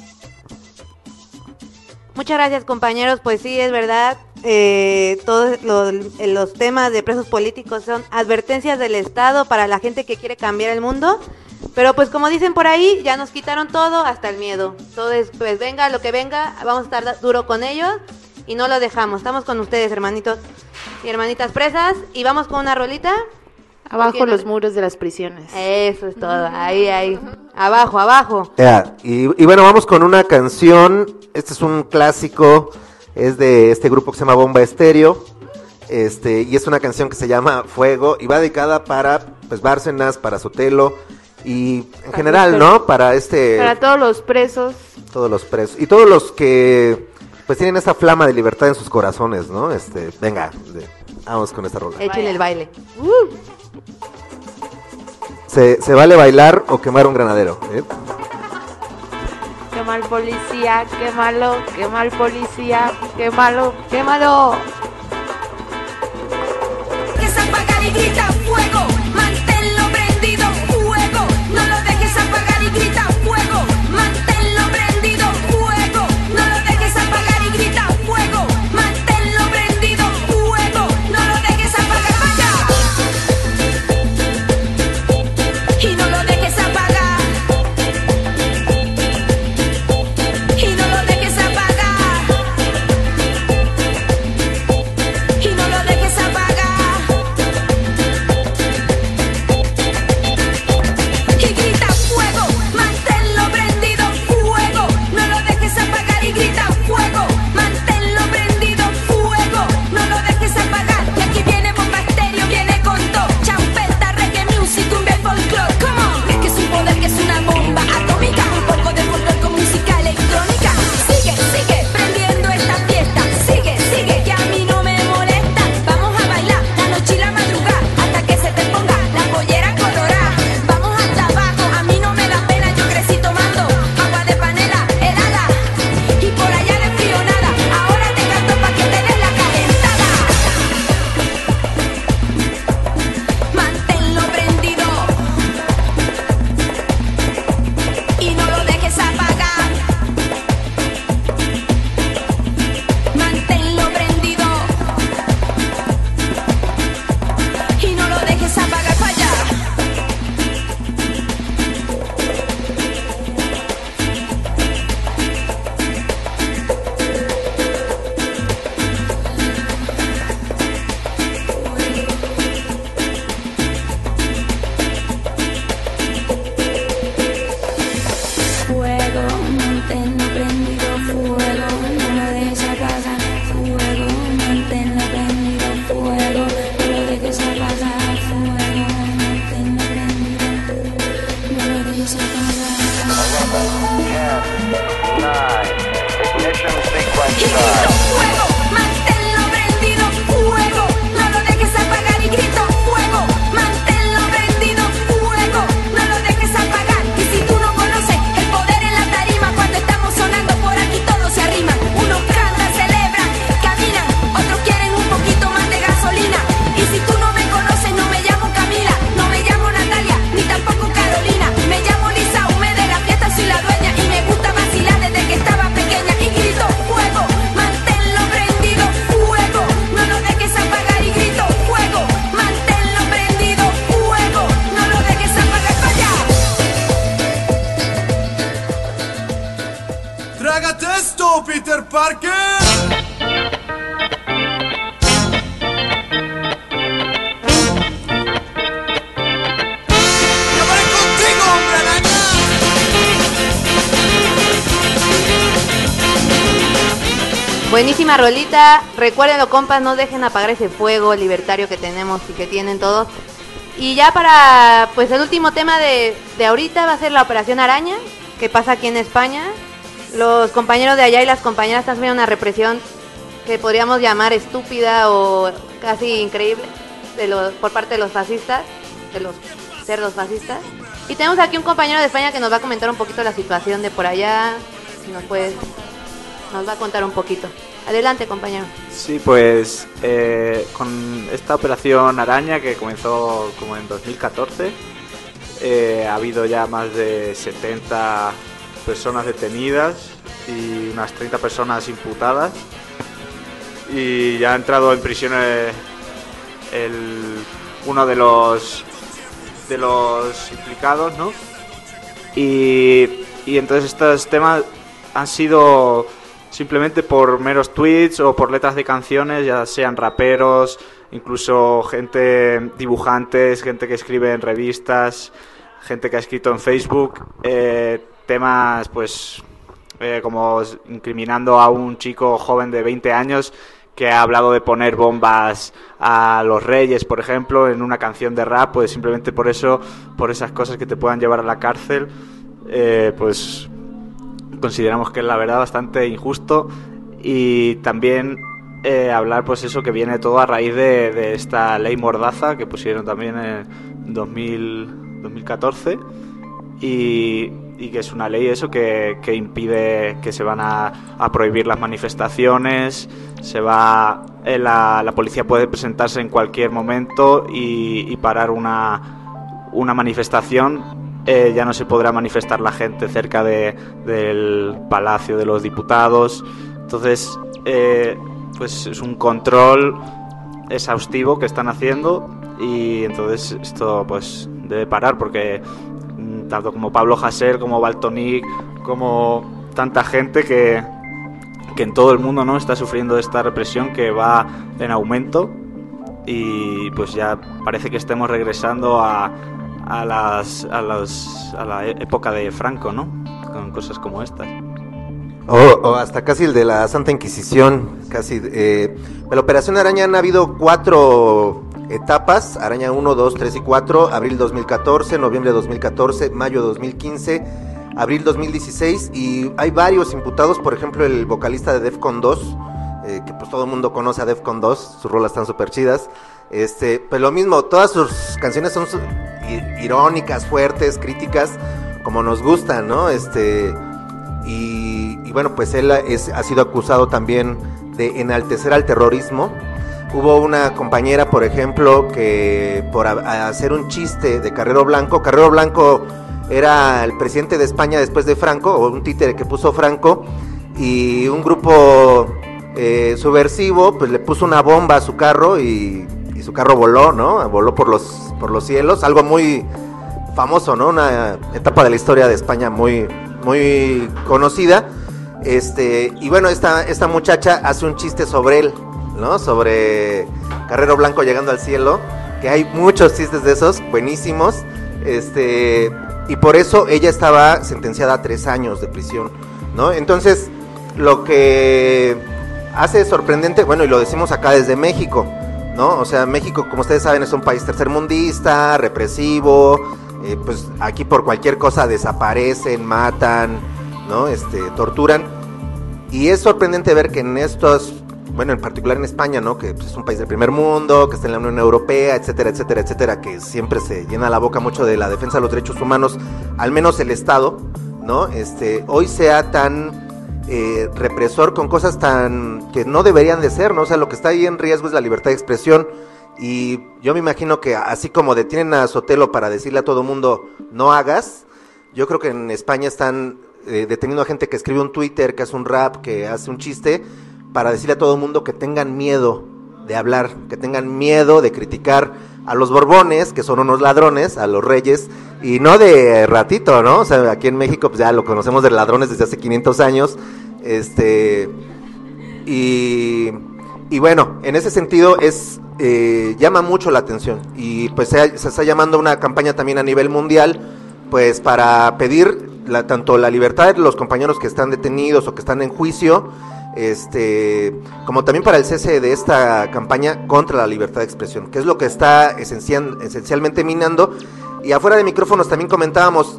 Muchas gracias, compañeros. Pues sí, es verdad, eh, todos los, los temas de presos políticos son advertencias del Estado para la gente que quiere cambiar el mundo, pero pues como dicen por ahí, ya nos quitaron todo, hasta el miedo. Entonces, pues venga lo que venga, vamos a estar duro con ellos y no lo dejamos. Estamos con ustedes, hermanitos y hermanitas presas, y vamos con una rolita. Abajo los muros de las prisiones. Eso es todo, ahí, ahí. Abajo, abajo. Yeah. Y, y bueno, vamos con una canción. Este es un clásico. Es de este grupo que se llama Bomba Estéreo. Este, y es una canción que se llama Fuego. Y va dedicada para, pues, Bárcenas, para Sotelo. Y en para general, ¿no? Para este... Para todos los presos. Todos los presos. Y todos los que, pues, tienen esa flama de libertad en sus corazones, ¿no? Este, venga, de, vamos con esta rola. Échenle el baile. Uh. Se, se vale bailar o quemar un granadero, ¿eh? Qué mal policía, qué malo, qué mal policía, qué malo, qué malo. Que se apagar y grita fuego, manténlo prendido, fuego. No lo dejes apagar y grita fuego, manténlo prendido, fuego. No lo dejes apagar y grita fuego, manténlo prendido, fuego. No lo dejes apagar, vaya. Y no lo dejes apagar. Y no lo dejes apagar. y grito fuego, manténlo prendido, fuego, no lo dejes apagar y grito fuego, manténlo prendido, fuego, no lo dejes apagar. Y si tú no conoces el poder en la tarima, cuando estamos sonando por aquí todos se arriman, unos cantan, celebran, caminan, otros quieren un poquito más de gasolina. Y si tú no me conoces, no me llamo Camila, no me llamo Natalia, ni tampoco Carolina, me llamo Lisa, Hume de la fiesta soy la dueña y me gusta vacilar desde que estaba pequeña. Y grito fuego, manténlo prendido, fuego, no lo dejes apagar y grito fuego, manténlo prendido, fuego, no lo dejes apagar. ¡Vaya! ¡Trágate esto, Peter Parker! ¡Acabaré contigo, hombre araña! Buenísima rolita. Recuérdenlo, compas, no dejen apagar ese fuego libertario que tenemos y que tienen todos. Y ya para, pues el último tema de, de ahorita va a ser la Operación Araña, que pasa aquí en España. Los compañeros de allá y las compañeras están sufriendo una represión que podríamos llamar estúpida o casi increíble de los, por parte de los fascistas, de los cerdos fascistas. Y tenemos aquí un compañero de España que nos va a comentar un poquito la situación de por allá. Si nos puedes, nos va a contar un poquito. Adelante, compañero. Sí, pues eh, con esta operación Araña que comenzó como en dos mil catorce, eh, ha habido ya más de setenta personas detenidas y unas treinta personas imputadas, y ya ha entrado en prisión el, el, uno de los de los implicados, ¿no? Y, y entonces estos temas han sido simplemente por meros tweets o por letras de canciones, ya sean raperos, incluso gente, dibujantes, gente que escribe en revistas, gente que ha escrito en Facebook, eh, temas pues eh, como incriminando a un chico joven de veinte años que ha hablado de poner bombas a los reyes, por ejemplo, en una canción de rap. Pues simplemente por eso, por esas cosas que te puedan llevar a la cárcel, eh, pues consideramos que es la verdad bastante injusto. Y también eh, hablar pues eso, que viene todo a raíz de, de esta ley Mordaza que pusieron también en dos mil catorce, y, y que es una ley eso que, que impide que se van a, a prohibir las manifestaciones, se va eh, la, la policía puede presentarse en cualquier momento y, y parar una, una manifestación. Eh, ya no se podrá manifestar la gente cerca de, del Palacio de los Diputados. Entonces eh, pues es un control exhaustivo que están haciendo, y entonces esto pues debe parar, porque tanto como Pablo Hasél, como Valtonyc, como tanta gente que, que en todo el mundo, ¿no?, está sufriendo esta represión que va en aumento, y pues ya parece que estemos regresando a, a, las, a, las, a la época de Franco, ¿no?, con cosas como estas. O, o hasta casi el de la Santa Inquisición, casi. Eh, de la Operación Araña han habido cuatro etapas: Araña uno, dos, tres y cuatro, abril dos mil catorce, noviembre dos mil catorce, mayo dos mil quince, abril dos mil dieciséis, y hay varios imputados, por ejemplo el vocalista de Defcon dos, eh, que pues todo el mundo conoce a Defcon dos, sus rolas están súper chidas, este, pues lo mismo, todas sus canciones son su, irónicas, fuertes, críticas, como nos gustan, ¿no? Este, y, y bueno, pues él es, ha sido acusado también de enaltecer al terrorismo. Hubo una compañera, por ejemplo, que por a, a hacer un chiste de Carrero Blanco, Carrero Blanco era el presidente de España después de Franco, o un títere que puso Franco, y un grupo eh, subversivo pues le puso una bomba a su carro y, y su carro voló, ¿no? Voló por los, por los cielos, algo muy famoso, ¿no? Una etapa de la historia de España muy, muy conocida. Este, y bueno, esta, esta muchacha hace un chiste sobre él, ¿no? Sobre Carrero Blanco llegando al cielo, que hay muchos chistes de esos, buenísimos, este, y por eso ella estaba sentenciada a tres años de prisión, ¿no? Entonces, lo que hace sorprendente, bueno, y lo decimos acá desde México, ¿no? O sea, México, como ustedes saben, es un país tercermundista, represivo, eh, pues aquí por cualquier cosa desaparecen, matan, ¿no? Este, torturan. Y es sorprendente ver que en estos, bueno, en particular en España, ¿no? Que pues, es un país del primer mundo, que está en la Unión Europea, etcétera, etcétera, etcétera, que siempre se llena la boca mucho de la defensa de los derechos humanos, al menos el Estado, ¿no? Este, hoy sea tan eh, represor con cosas tan que no deberían de ser, ¿no? O sea, lo que está ahí en riesgo es la libertad de expresión. Y yo me imagino que así como detienen a Sotelo para decirle a todo mundo no hagas, yo creo que en España están eh, deteniendo a gente que escribe un Twitter, que hace un rap, que hace un chiste, para decirle a todo mundo que tengan miedo de hablar, que tengan miedo de criticar a los Borbones, que son unos ladrones, a los reyes, y no de ratito, ¿no? O sea, aquí en México pues ya lo conocemos de ladrones desde hace quinientos años, este, y, y bueno, en ese sentido es... Eh, llama mucho la atención y pues se, se está llamando una campaña también a nivel mundial pues para pedir la, tanto la libertad de los compañeros que están detenidos o que están en juicio, este, como también para el cese de esta campaña contra la libertad de expresión, que es lo que está esencial, esencialmente minando. Y afuera de micrófonos también comentábamos,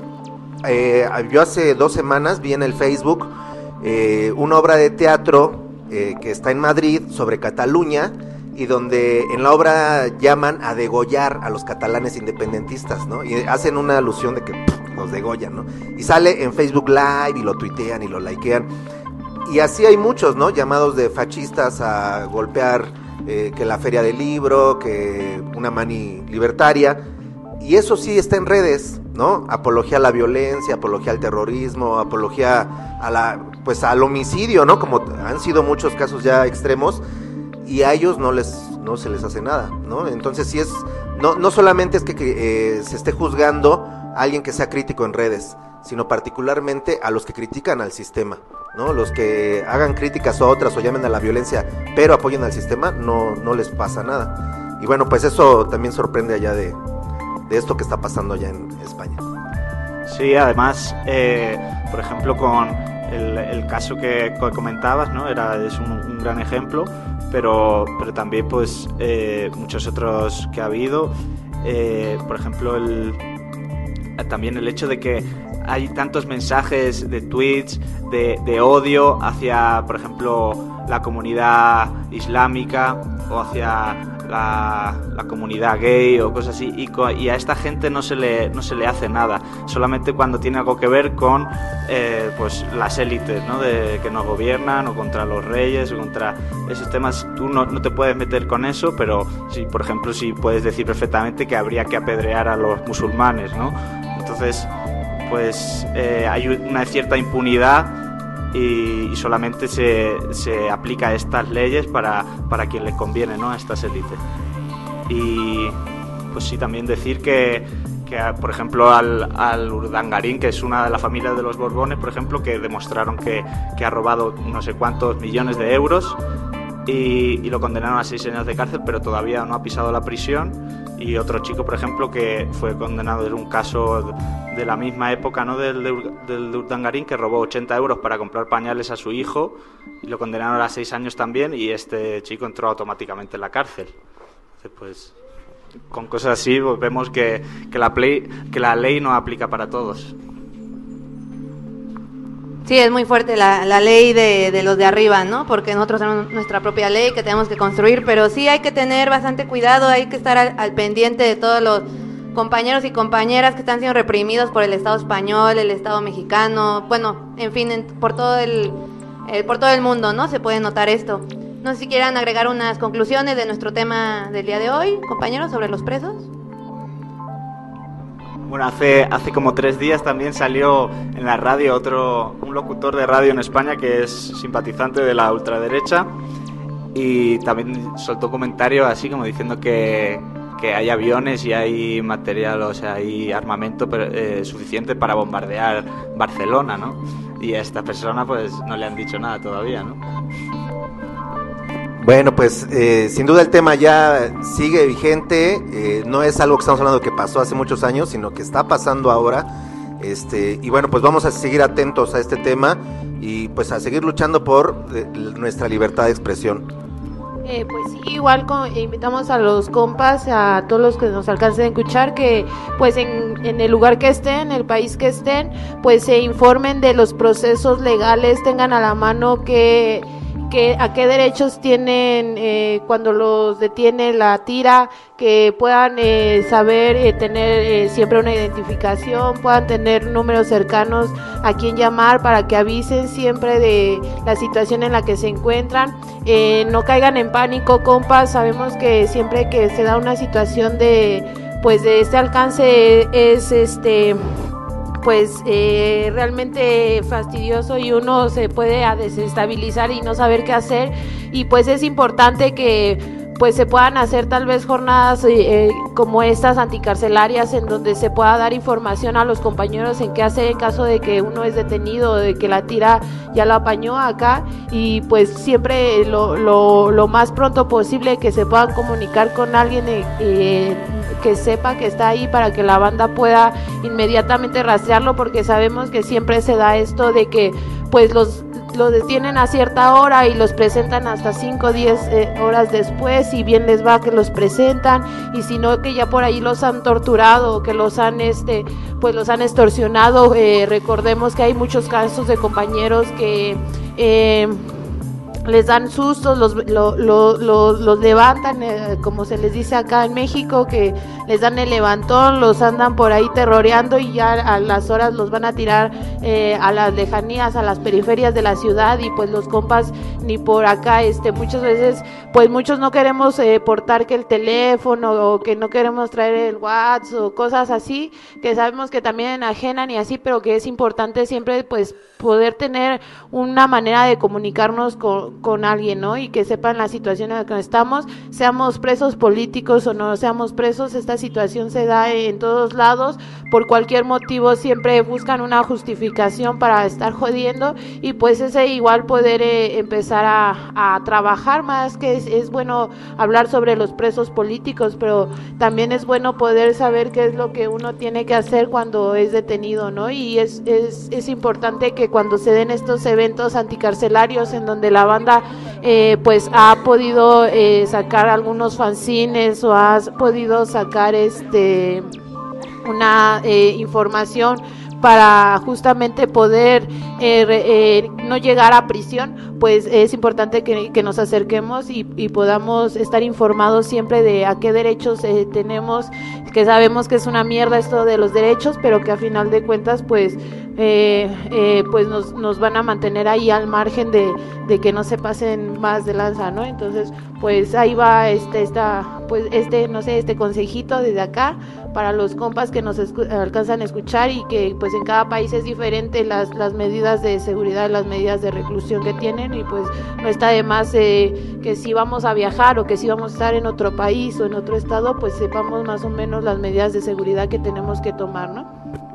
eh, yo hace dos semanas vi en el Facebook eh, una obra de teatro eh, que está en Madrid sobre Cataluña, y donde en la obra llaman a degollar a los catalanes independentistas, ¿no? Y hacen una alusión de que pff, los degollan, ¿no? Y sale en Facebook Live y lo tuitean y lo likean. Y así hay muchos, ¿no? Llamados de fascistas a golpear eh, que la feria del libro, que una mani libertaria. Y eso sí está en redes, ¿no? Apología a la violencia, apología al terrorismo, apología a la, pues al homicidio, ¿no? Como han sido muchos casos ya extremos. Y a ellos no les no se les hace nada, ¿no? Entonces sí es, no, no solamente es que, que eh, se esté juzgando a alguien que sea crítico en redes, sino particularmente a los que critican al sistema, ¿no? Los que hagan críticas a otras o llamen a la violencia, pero apoyen al sistema, no, no les pasa nada. Y bueno, pues eso también sorprende allá de, de esto que está pasando allá en España. Sí, además, eh, por ejemplo, con el, el caso que comentabas, ¿no? Era, es un, un gran ejemplo. Pero, pero también pues eh, muchos otros que ha habido, eh, por ejemplo el, también el hecho de que hay tantos mensajes de tweets de, de odio hacia, por ejemplo, la comunidad islámica o hacia la, la comunidad gay o cosas así, y, y a esta gente no se le no se le hace nada, solamente cuando tiene algo que ver con eh, pues las élites, ¿no? De, que nos gobiernan, o contra los reyes, o contra esos temas. Tú no, no te puedes meter con eso, pero sí, por ejemplo, sí puedes decir perfectamente que habría que apedrear a los musulmanes, ¿no? Entonces, pues eh, hay una cierta impunidad y, y solamente se, se aplica estas leyes para, para quien les conviene, ¿no? A estas élites. Y pues sí, también decir que, que por ejemplo, al, al Urdangarín, que es una de las familias de los Borbones, por ejemplo, que demostraron que, que ha robado no sé cuántos millones de euros y, y lo condenaron a seis años de cárcel, pero todavía no ha pisado la prisión. Y otro chico, por ejemplo, que fue condenado en un caso de la misma época, ¿no? del, del de Urdangarín, que robó ochenta euros para comprar pañales a su hijo y lo condenaron a seis años también, y este chico entró automáticamente en la cárcel. Entonces, pues, con cosas así pues, vemos que, que, la play, que la ley no aplica para todos. Sí, es muy fuerte la, la ley de, de los de arriba, ¿no? Porque nosotros tenemos nuestra propia ley que tenemos que construir, pero sí hay que tener bastante cuidado, hay que estar al, al pendiente de todos los compañeros y compañeras que están siendo reprimidos por el Estado español, el Estado mexicano, bueno, en fin, en, por todo el, el por todo el mundo, ¿no? Se puede notar esto. No sé si quieran agregar unas conclusiones de nuestro tema del día de hoy, compañeros, sobre los presos. Bueno, hace hace como tres días también salió en la radio otro un locutor de radio en España que es simpatizante de la ultraderecha, y también soltó comentarios así como diciendo que, que hay aviones y hay material, o sea, hay armamento eh, suficiente para bombardear Barcelona, ¿no? Y a esta persona pues no le han dicho nada todavía, ¿no? Bueno, pues eh, sin duda el tema ya sigue vigente, eh, no es algo que estamos hablando que pasó hace muchos años, sino que está pasando ahora, este, y bueno, pues vamos a seguir atentos a este tema y pues a seguir luchando por eh, nuestra libertad de expresión. Eh, pues sí, igual con, eh, invitamos a los compas, a todos los que nos alcancen a escuchar, que pues en, en el lugar que estén, en el país que estén, pues se informen de los procesos legales, tengan a la mano que, que a qué derechos tienen eh, cuando los detiene la tira, que puedan eh, saber eh, tener eh, siempre una identificación, puedan tener números cercanos a quien llamar para que avisen siempre de la situación en la que se encuentran. Eh, no caigan en pánico, compas, sabemos que siempre que se da una situación de pues de este alcance es este pues eh, realmente fastidioso y uno se puede a desestabilizar y no saber qué hacer, y pues es importante que pues se puedan hacer tal vez jornadas eh, como estas anticarcelarias, en donde se pueda dar información a los compañeros en qué hacer en caso de que uno es detenido, de que la tira ya lo apañó acá, y pues siempre lo, lo, lo más pronto posible que se puedan comunicar con alguien eh, eh, que sepa que está ahí, para que la banda pueda inmediatamente rastrearlo, porque sabemos que siempre se da esto de que pues los los detienen a cierta hora y los presentan hasta cinco o diez eh, horas después, y bien les va que los presentan, y si no que ya por ahí los han torturado, que los han este pues los han extorsionado. Eh, recordemos que hay muchos casos de compañeros que eh, les dan sustos, los, lo, lo, lo, los levantan, eh, como se les dice acá en México, que les dan el levantón, los andan por ahí terroreando, y ya a las horas los van a tirar eh, a las lejanías, a las periferias de la ciudad, y pues los compas ni por acá, este muchas veces, pues muchos no queremos eh, portar que el teléfono, o que no queremos traer el WhatsApp, o cosas así, que sabemos que también enajenan y así, pero que es importante siempre pues poder tener una manera de comunicarnos con con alguien, ¿no? Y que sepan la situación en la que estamos, seamos presos políticos o no seamos presos, esta situación se da en todos lados, por cualquier motivo siempre buscan una justificación para estar jodiendo, y pues ese igual poder eh, empezar a, a trabajar más, que es, es bueno hablar sobre los presos políticos, pero también es bueno poder saber qué es lo que uno tiene que hacer cuando es detenido, ¿no? Y es, es, es importante que cuando se den estos eventos anticarcelarios en donde la banda Eh, pues ha podido eh, sacar algunos fanzines, o ha podido sacar este una eh, información para justamente poder eh, eh, no llegar a prisión, pues es importante que, que nos acerquemos y, y podamos estar informados siempre de a qué derechos eh, tenemos, que sabemos que es una mierda esto de los derechos, pero que a final de cuentas pues eh, eh, pues nos, nos van a mantener ahí al margen de, de que no se pasen más de lanza, ¿no? Entonces pues ahí va este esta pues este no sé este consejito desde acá para los compas que nos escu- alcanzan a escuchar, y que pues en cada país es diferente las, las medidas de seguridad, las medidas de reclusión que tienen, y pues no está de más eh, que si vamos a viajar o que si vamos a estar en otro país o en otro estado, pues sepamos más o menos las medidas de seguridad que tenemos que tomar, ¿no?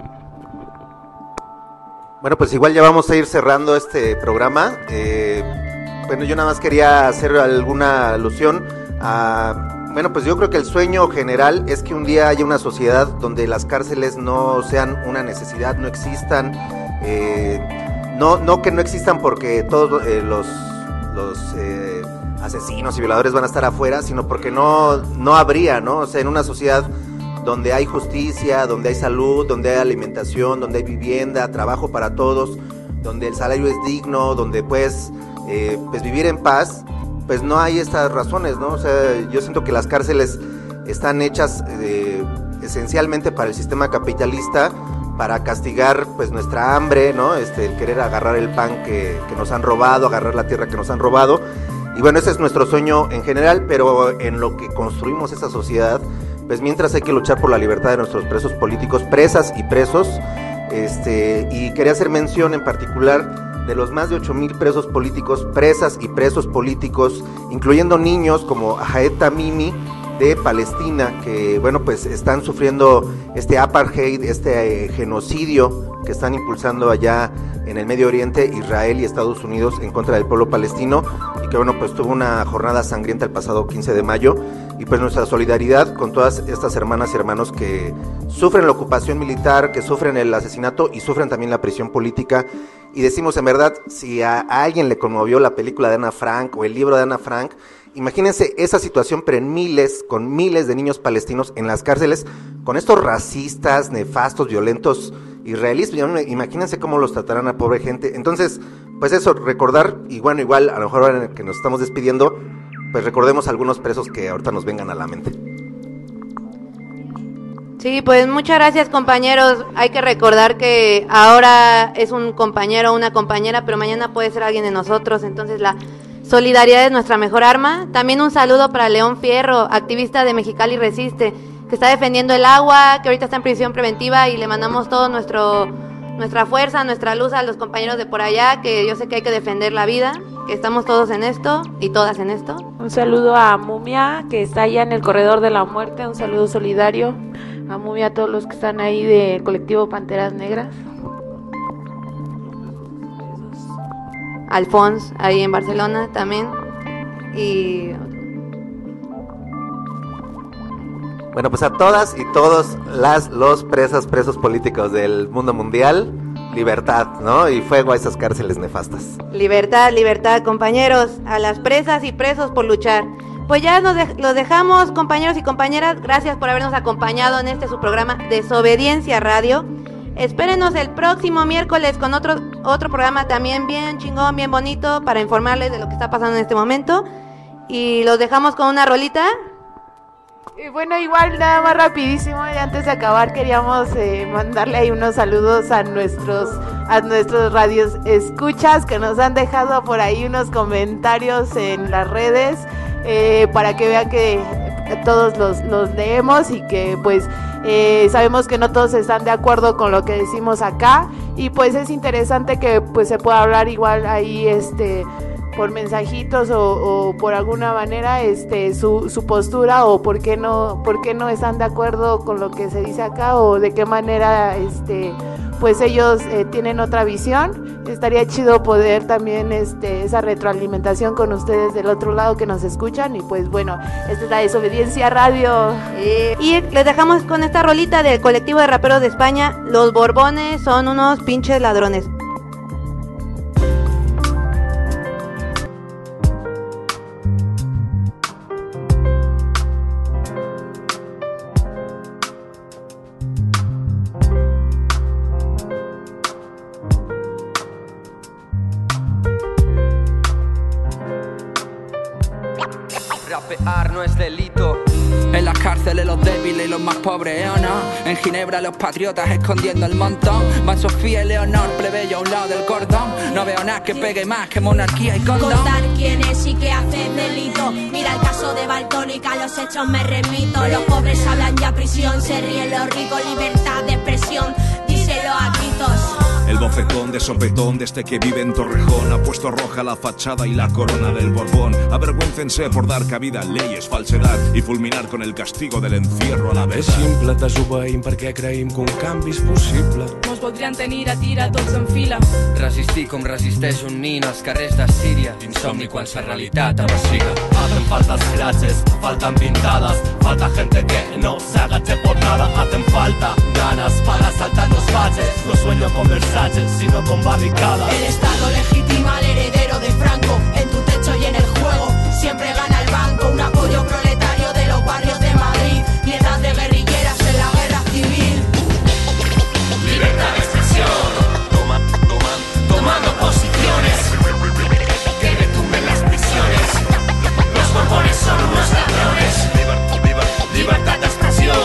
Bueno, pues igual ya vamos a ir cerrando este programa. Eh, bueno, yo nada más quería hacer alguna alusión a... Bueno, pues yo creo que el sueño general es que un día haya una sociedad donde las cárceles no sean una necesidad, no existan, eh, no, no que no existan porque todos eh, los, los eh, asesinos y violadores van a estar afuera, sino porque no, no habría, ¿no? O sea, en una sociedad donde hay justicia, donde hay salud, donde hay alimentación, donde hay vivienda, trabajo para todos, donde el salario es digno, donde puedes eh, pues vivir en paz, pues no hay estas razones, ¿no? O sea, yo siento que las cárceles están hechas eh, esencialmente para el sistema capitalista, para castigar pues nuestra hambre, ¿no? Este, el querer agarrar el pan que, que nos han robado, agarrar la tierra que nos han robado. Y bueno, ese es nuestro sueño en general, pero en lo que construimos esa sociedad, pues mientras hay que luchar por la libertad de nuestros presos políticos, presas y presos. Este, y quería hacer mención en particular de los más de ocho mil presos políticos, presas y presos políticos, incluyendo niños como Ahed Tamimi de Palestina, que bueno, pues están sufriendo este apartheid, este eh, genocidio que están impulsando allá en el Medio Oriente, Israel y Estados Unidos en contra del pueblo palestino, y que bueno, pues tuvo una jornada sangrienta el pasado quince de mayo, y pues nuestra solidaridad con todas estas hermanas y hermanos que sufren la ocupación militar, que sufren el asesinato y sufren también la prisión política. Y decimos en verdad, si a, a alguien le conmovió la película de Ana Frank o el libro de Ana Frank, Imagínense esa situación, pero en miles, con miles de niños palestinos en las cárceles, con estos racistas, nefastos, violentos, israelíes. Imagínense cómo los tratarán a pobre gente. Entonces, pues eso, recordar, y bueno, igual, a lo mejor ahora que nos estamos despidiendo, pues recordemos algunos presos que ahorita nos vengan a la mente. Sí, pues muchas gracias, compañeros. Hay que recordar que ahora es un compañero o una compañera, pero mañana puede ser alguien de nosotros, entonces la solidaridad es nuestra mejor arma. También un saludo para León Fierro, activista de Mexicali Resiste, que está defendiendo el agua, que ahorita está en prisión preventiva, y le mandamos todo nuestro nuestra fuerza, nuestra luz a los compañeros de por allá, que yo sé que hay que defender la vida, que estamos todos en esto y todas en esto. Un saludo a Mumia, que está allá en el corredor de la muerte, un saludo solidario a Mumia, a todos los que están ahí del colectivo Panteras Negras. Alfons, ahí en Barcelona también. Y bueno, pues a todas y todos las los presas, presos políticos del mundo mundial, libertad, ¿no? Y fuego a esas cárceles nefastas. Libertad, libertad, compañeros, a las presas y presos por luchar. Pues ya nos de- los dejamos, compañeros y compañeras. Gracias por habernos acompañado en este su programa Desobediencia Radio. Espérenos el próximo miércoles con otro otro programa también bien chingón, bien bonito, para informarles de lo que está pasando en este momento. Y los dejamos con una rolita. Y bueno, igual nada más rapidísimo, y antes de acabar queríamos eh, mandarle ahí unos saludos a nuestros a nuestros radios escuchas que nos han dejado por ahí unos comentarios en las redes, eh, para que vean que todos los, los leemos, y que pues eh, sabemos que no todos están de acuerdo con lo que decimos acá, y pues es interesante que pues se pueda hablar igual ahí este por mensajitos o, o por alguna manera este su, su postura, o por qué no por qué no están de acuerdo con lo que se dice acá, o de qué manera este pues ellos eh, tienen otra visión. Estaría chido poder también este esa retroalimentación con ustedes del otro lado que nos escuchan. Y pues bueno, esta es la Desobediencia Radio. Eh, y les dejamos con esta rolita del colectivo de raperos de España. Los Borbones son unos pinches ladrones. Rapear no es delito. En las cárceles los débiles y los más pobres, ¿eh o no? En Ginebra los patriotas escondiendo el montón. Van Sofía y Leonor, plebeyo a un lado del cordón. No veo nada que pegue más que monarquía y condón. Contar quién es y qué hace delito. Mira el caso de Baltónica, los hechos me remito. Los pobres hablan ya prisión, se ríen los ricos. Libertad de expresión, díselo a gritos. El bofetón de sopetón de este que vive en Torrejón ha puesto roja la fachada y la corona del Borbón. Avergüéncense por dar cabida a leyes, falsedad i fulminar con el castigo del encierro a la vez. És simple, desobeïm perquè creïm que un canvi és possible. Mos voldrien tenir a tira tots en fila. Resistir com resisteix un nin als carrers de Síria. Insomni quan la realitat avacila. Hacen falta frases, faltan pintadas. Falta gente que no se agache por nada. Hacen falta ganas para saltar los baches. No sueño con Versace, sino con barricadas. El Estado legitima al heredero de Franco. En tu techo y en el juego siempre gana el banco. Un apoyo proletario de los barrios de Madrid. Nietas de guerrilleras en la guerra civil. Libertad de expresión. Toma, toma, tomando posiciones. Que retumben las prisiones. Los borbones son unos ladrones. Liber, liber, libertad de expresión.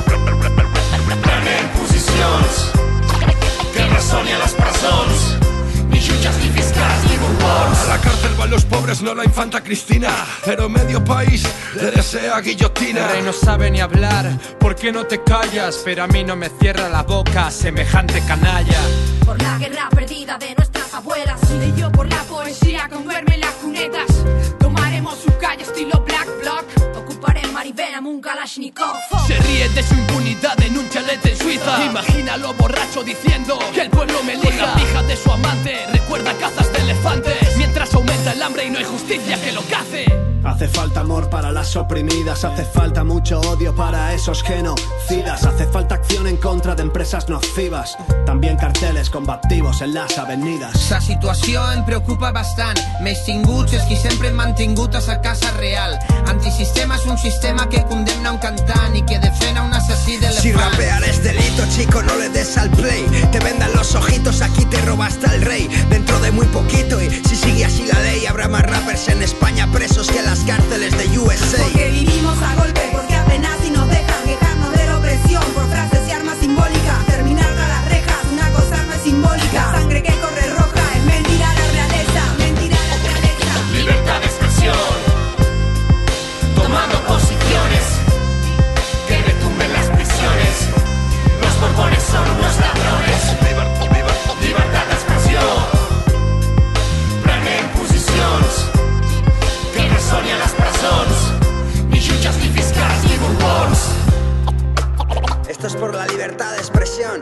Prenen posicions. Que resonen las personas. Ni jutges, ni fiscals, ni borbons. A la cárcel van los pobres, no la infanta Cristina, pero medio país le desea guillotina. El rey no sabe ni hablar, ¿por qué no te callas? Pero a mí no me cierra la boca semejante canalla. Por la guerra perdida de nuestras abuelas. Y yo por la poesía con verme en las cunetas. Tomaremos su calle estilo Black Bloc. Ocuparé Maribel un Kalashnikov. Se ríe de su impunidad en un chalet en Suiza. Imagínalo borracho diciendo que el pueblo me elija. Con la pija de su amante recuerda cazas de elefantes. Mientras aumenta el hambre y no hay justicia que lo cace. Hace falta amor para las oprimidas, hace falta mucho odio para esos genocidas, hace falta acción en contra de empresas nocivas, también carteles combativos en las avenidas. La situació em preocupa bastant, més tinguts és qui sempre hem mantingut a sa casa real. Antisistema és un sistema que condemna un cantant i que defena un assassí d'elefant. Si rapear es delito, chico, no le des al play. Te vendan los ojitos, aquí te roba hasta el rey. Dentro de muy poquito, y si sigue así la ley, habrá más rappers en España presos que las cárceles de U S A. Porque vivimos a golpe, porque apenas si nos dejan quejarnos de la opresión por frases y armas simbólicas. Terminar tras las rejas, una cosa no es simbólica. La sangre que corre roja es mentira la realeza, mentira la realeza. Libertad de expresión, tomando posiciones, que retumben las prisiones. Los borbones son unos ladrones. Liber- liber- libertad de expresión, prenen posicions, que resoni a les presons, ni jutges ni fiscals ni borbons. Esto es por la libertad de expresión,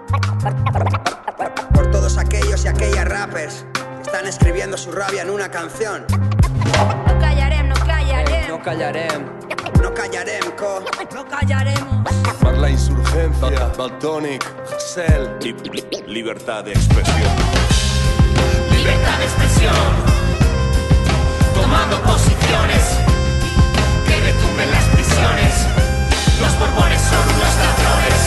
por todos aquellos y aquellas rappers que están escribiendo su rabia en una canción. No callarem, no callarem. No callarem. No callarem, co. No callaremos. Per la insurgencia, Baltonic, Cel. Libertad de expresión. Libertad de expresión, tomando posiciones, que retumben las prisiones. Los borbones son unos ladrones.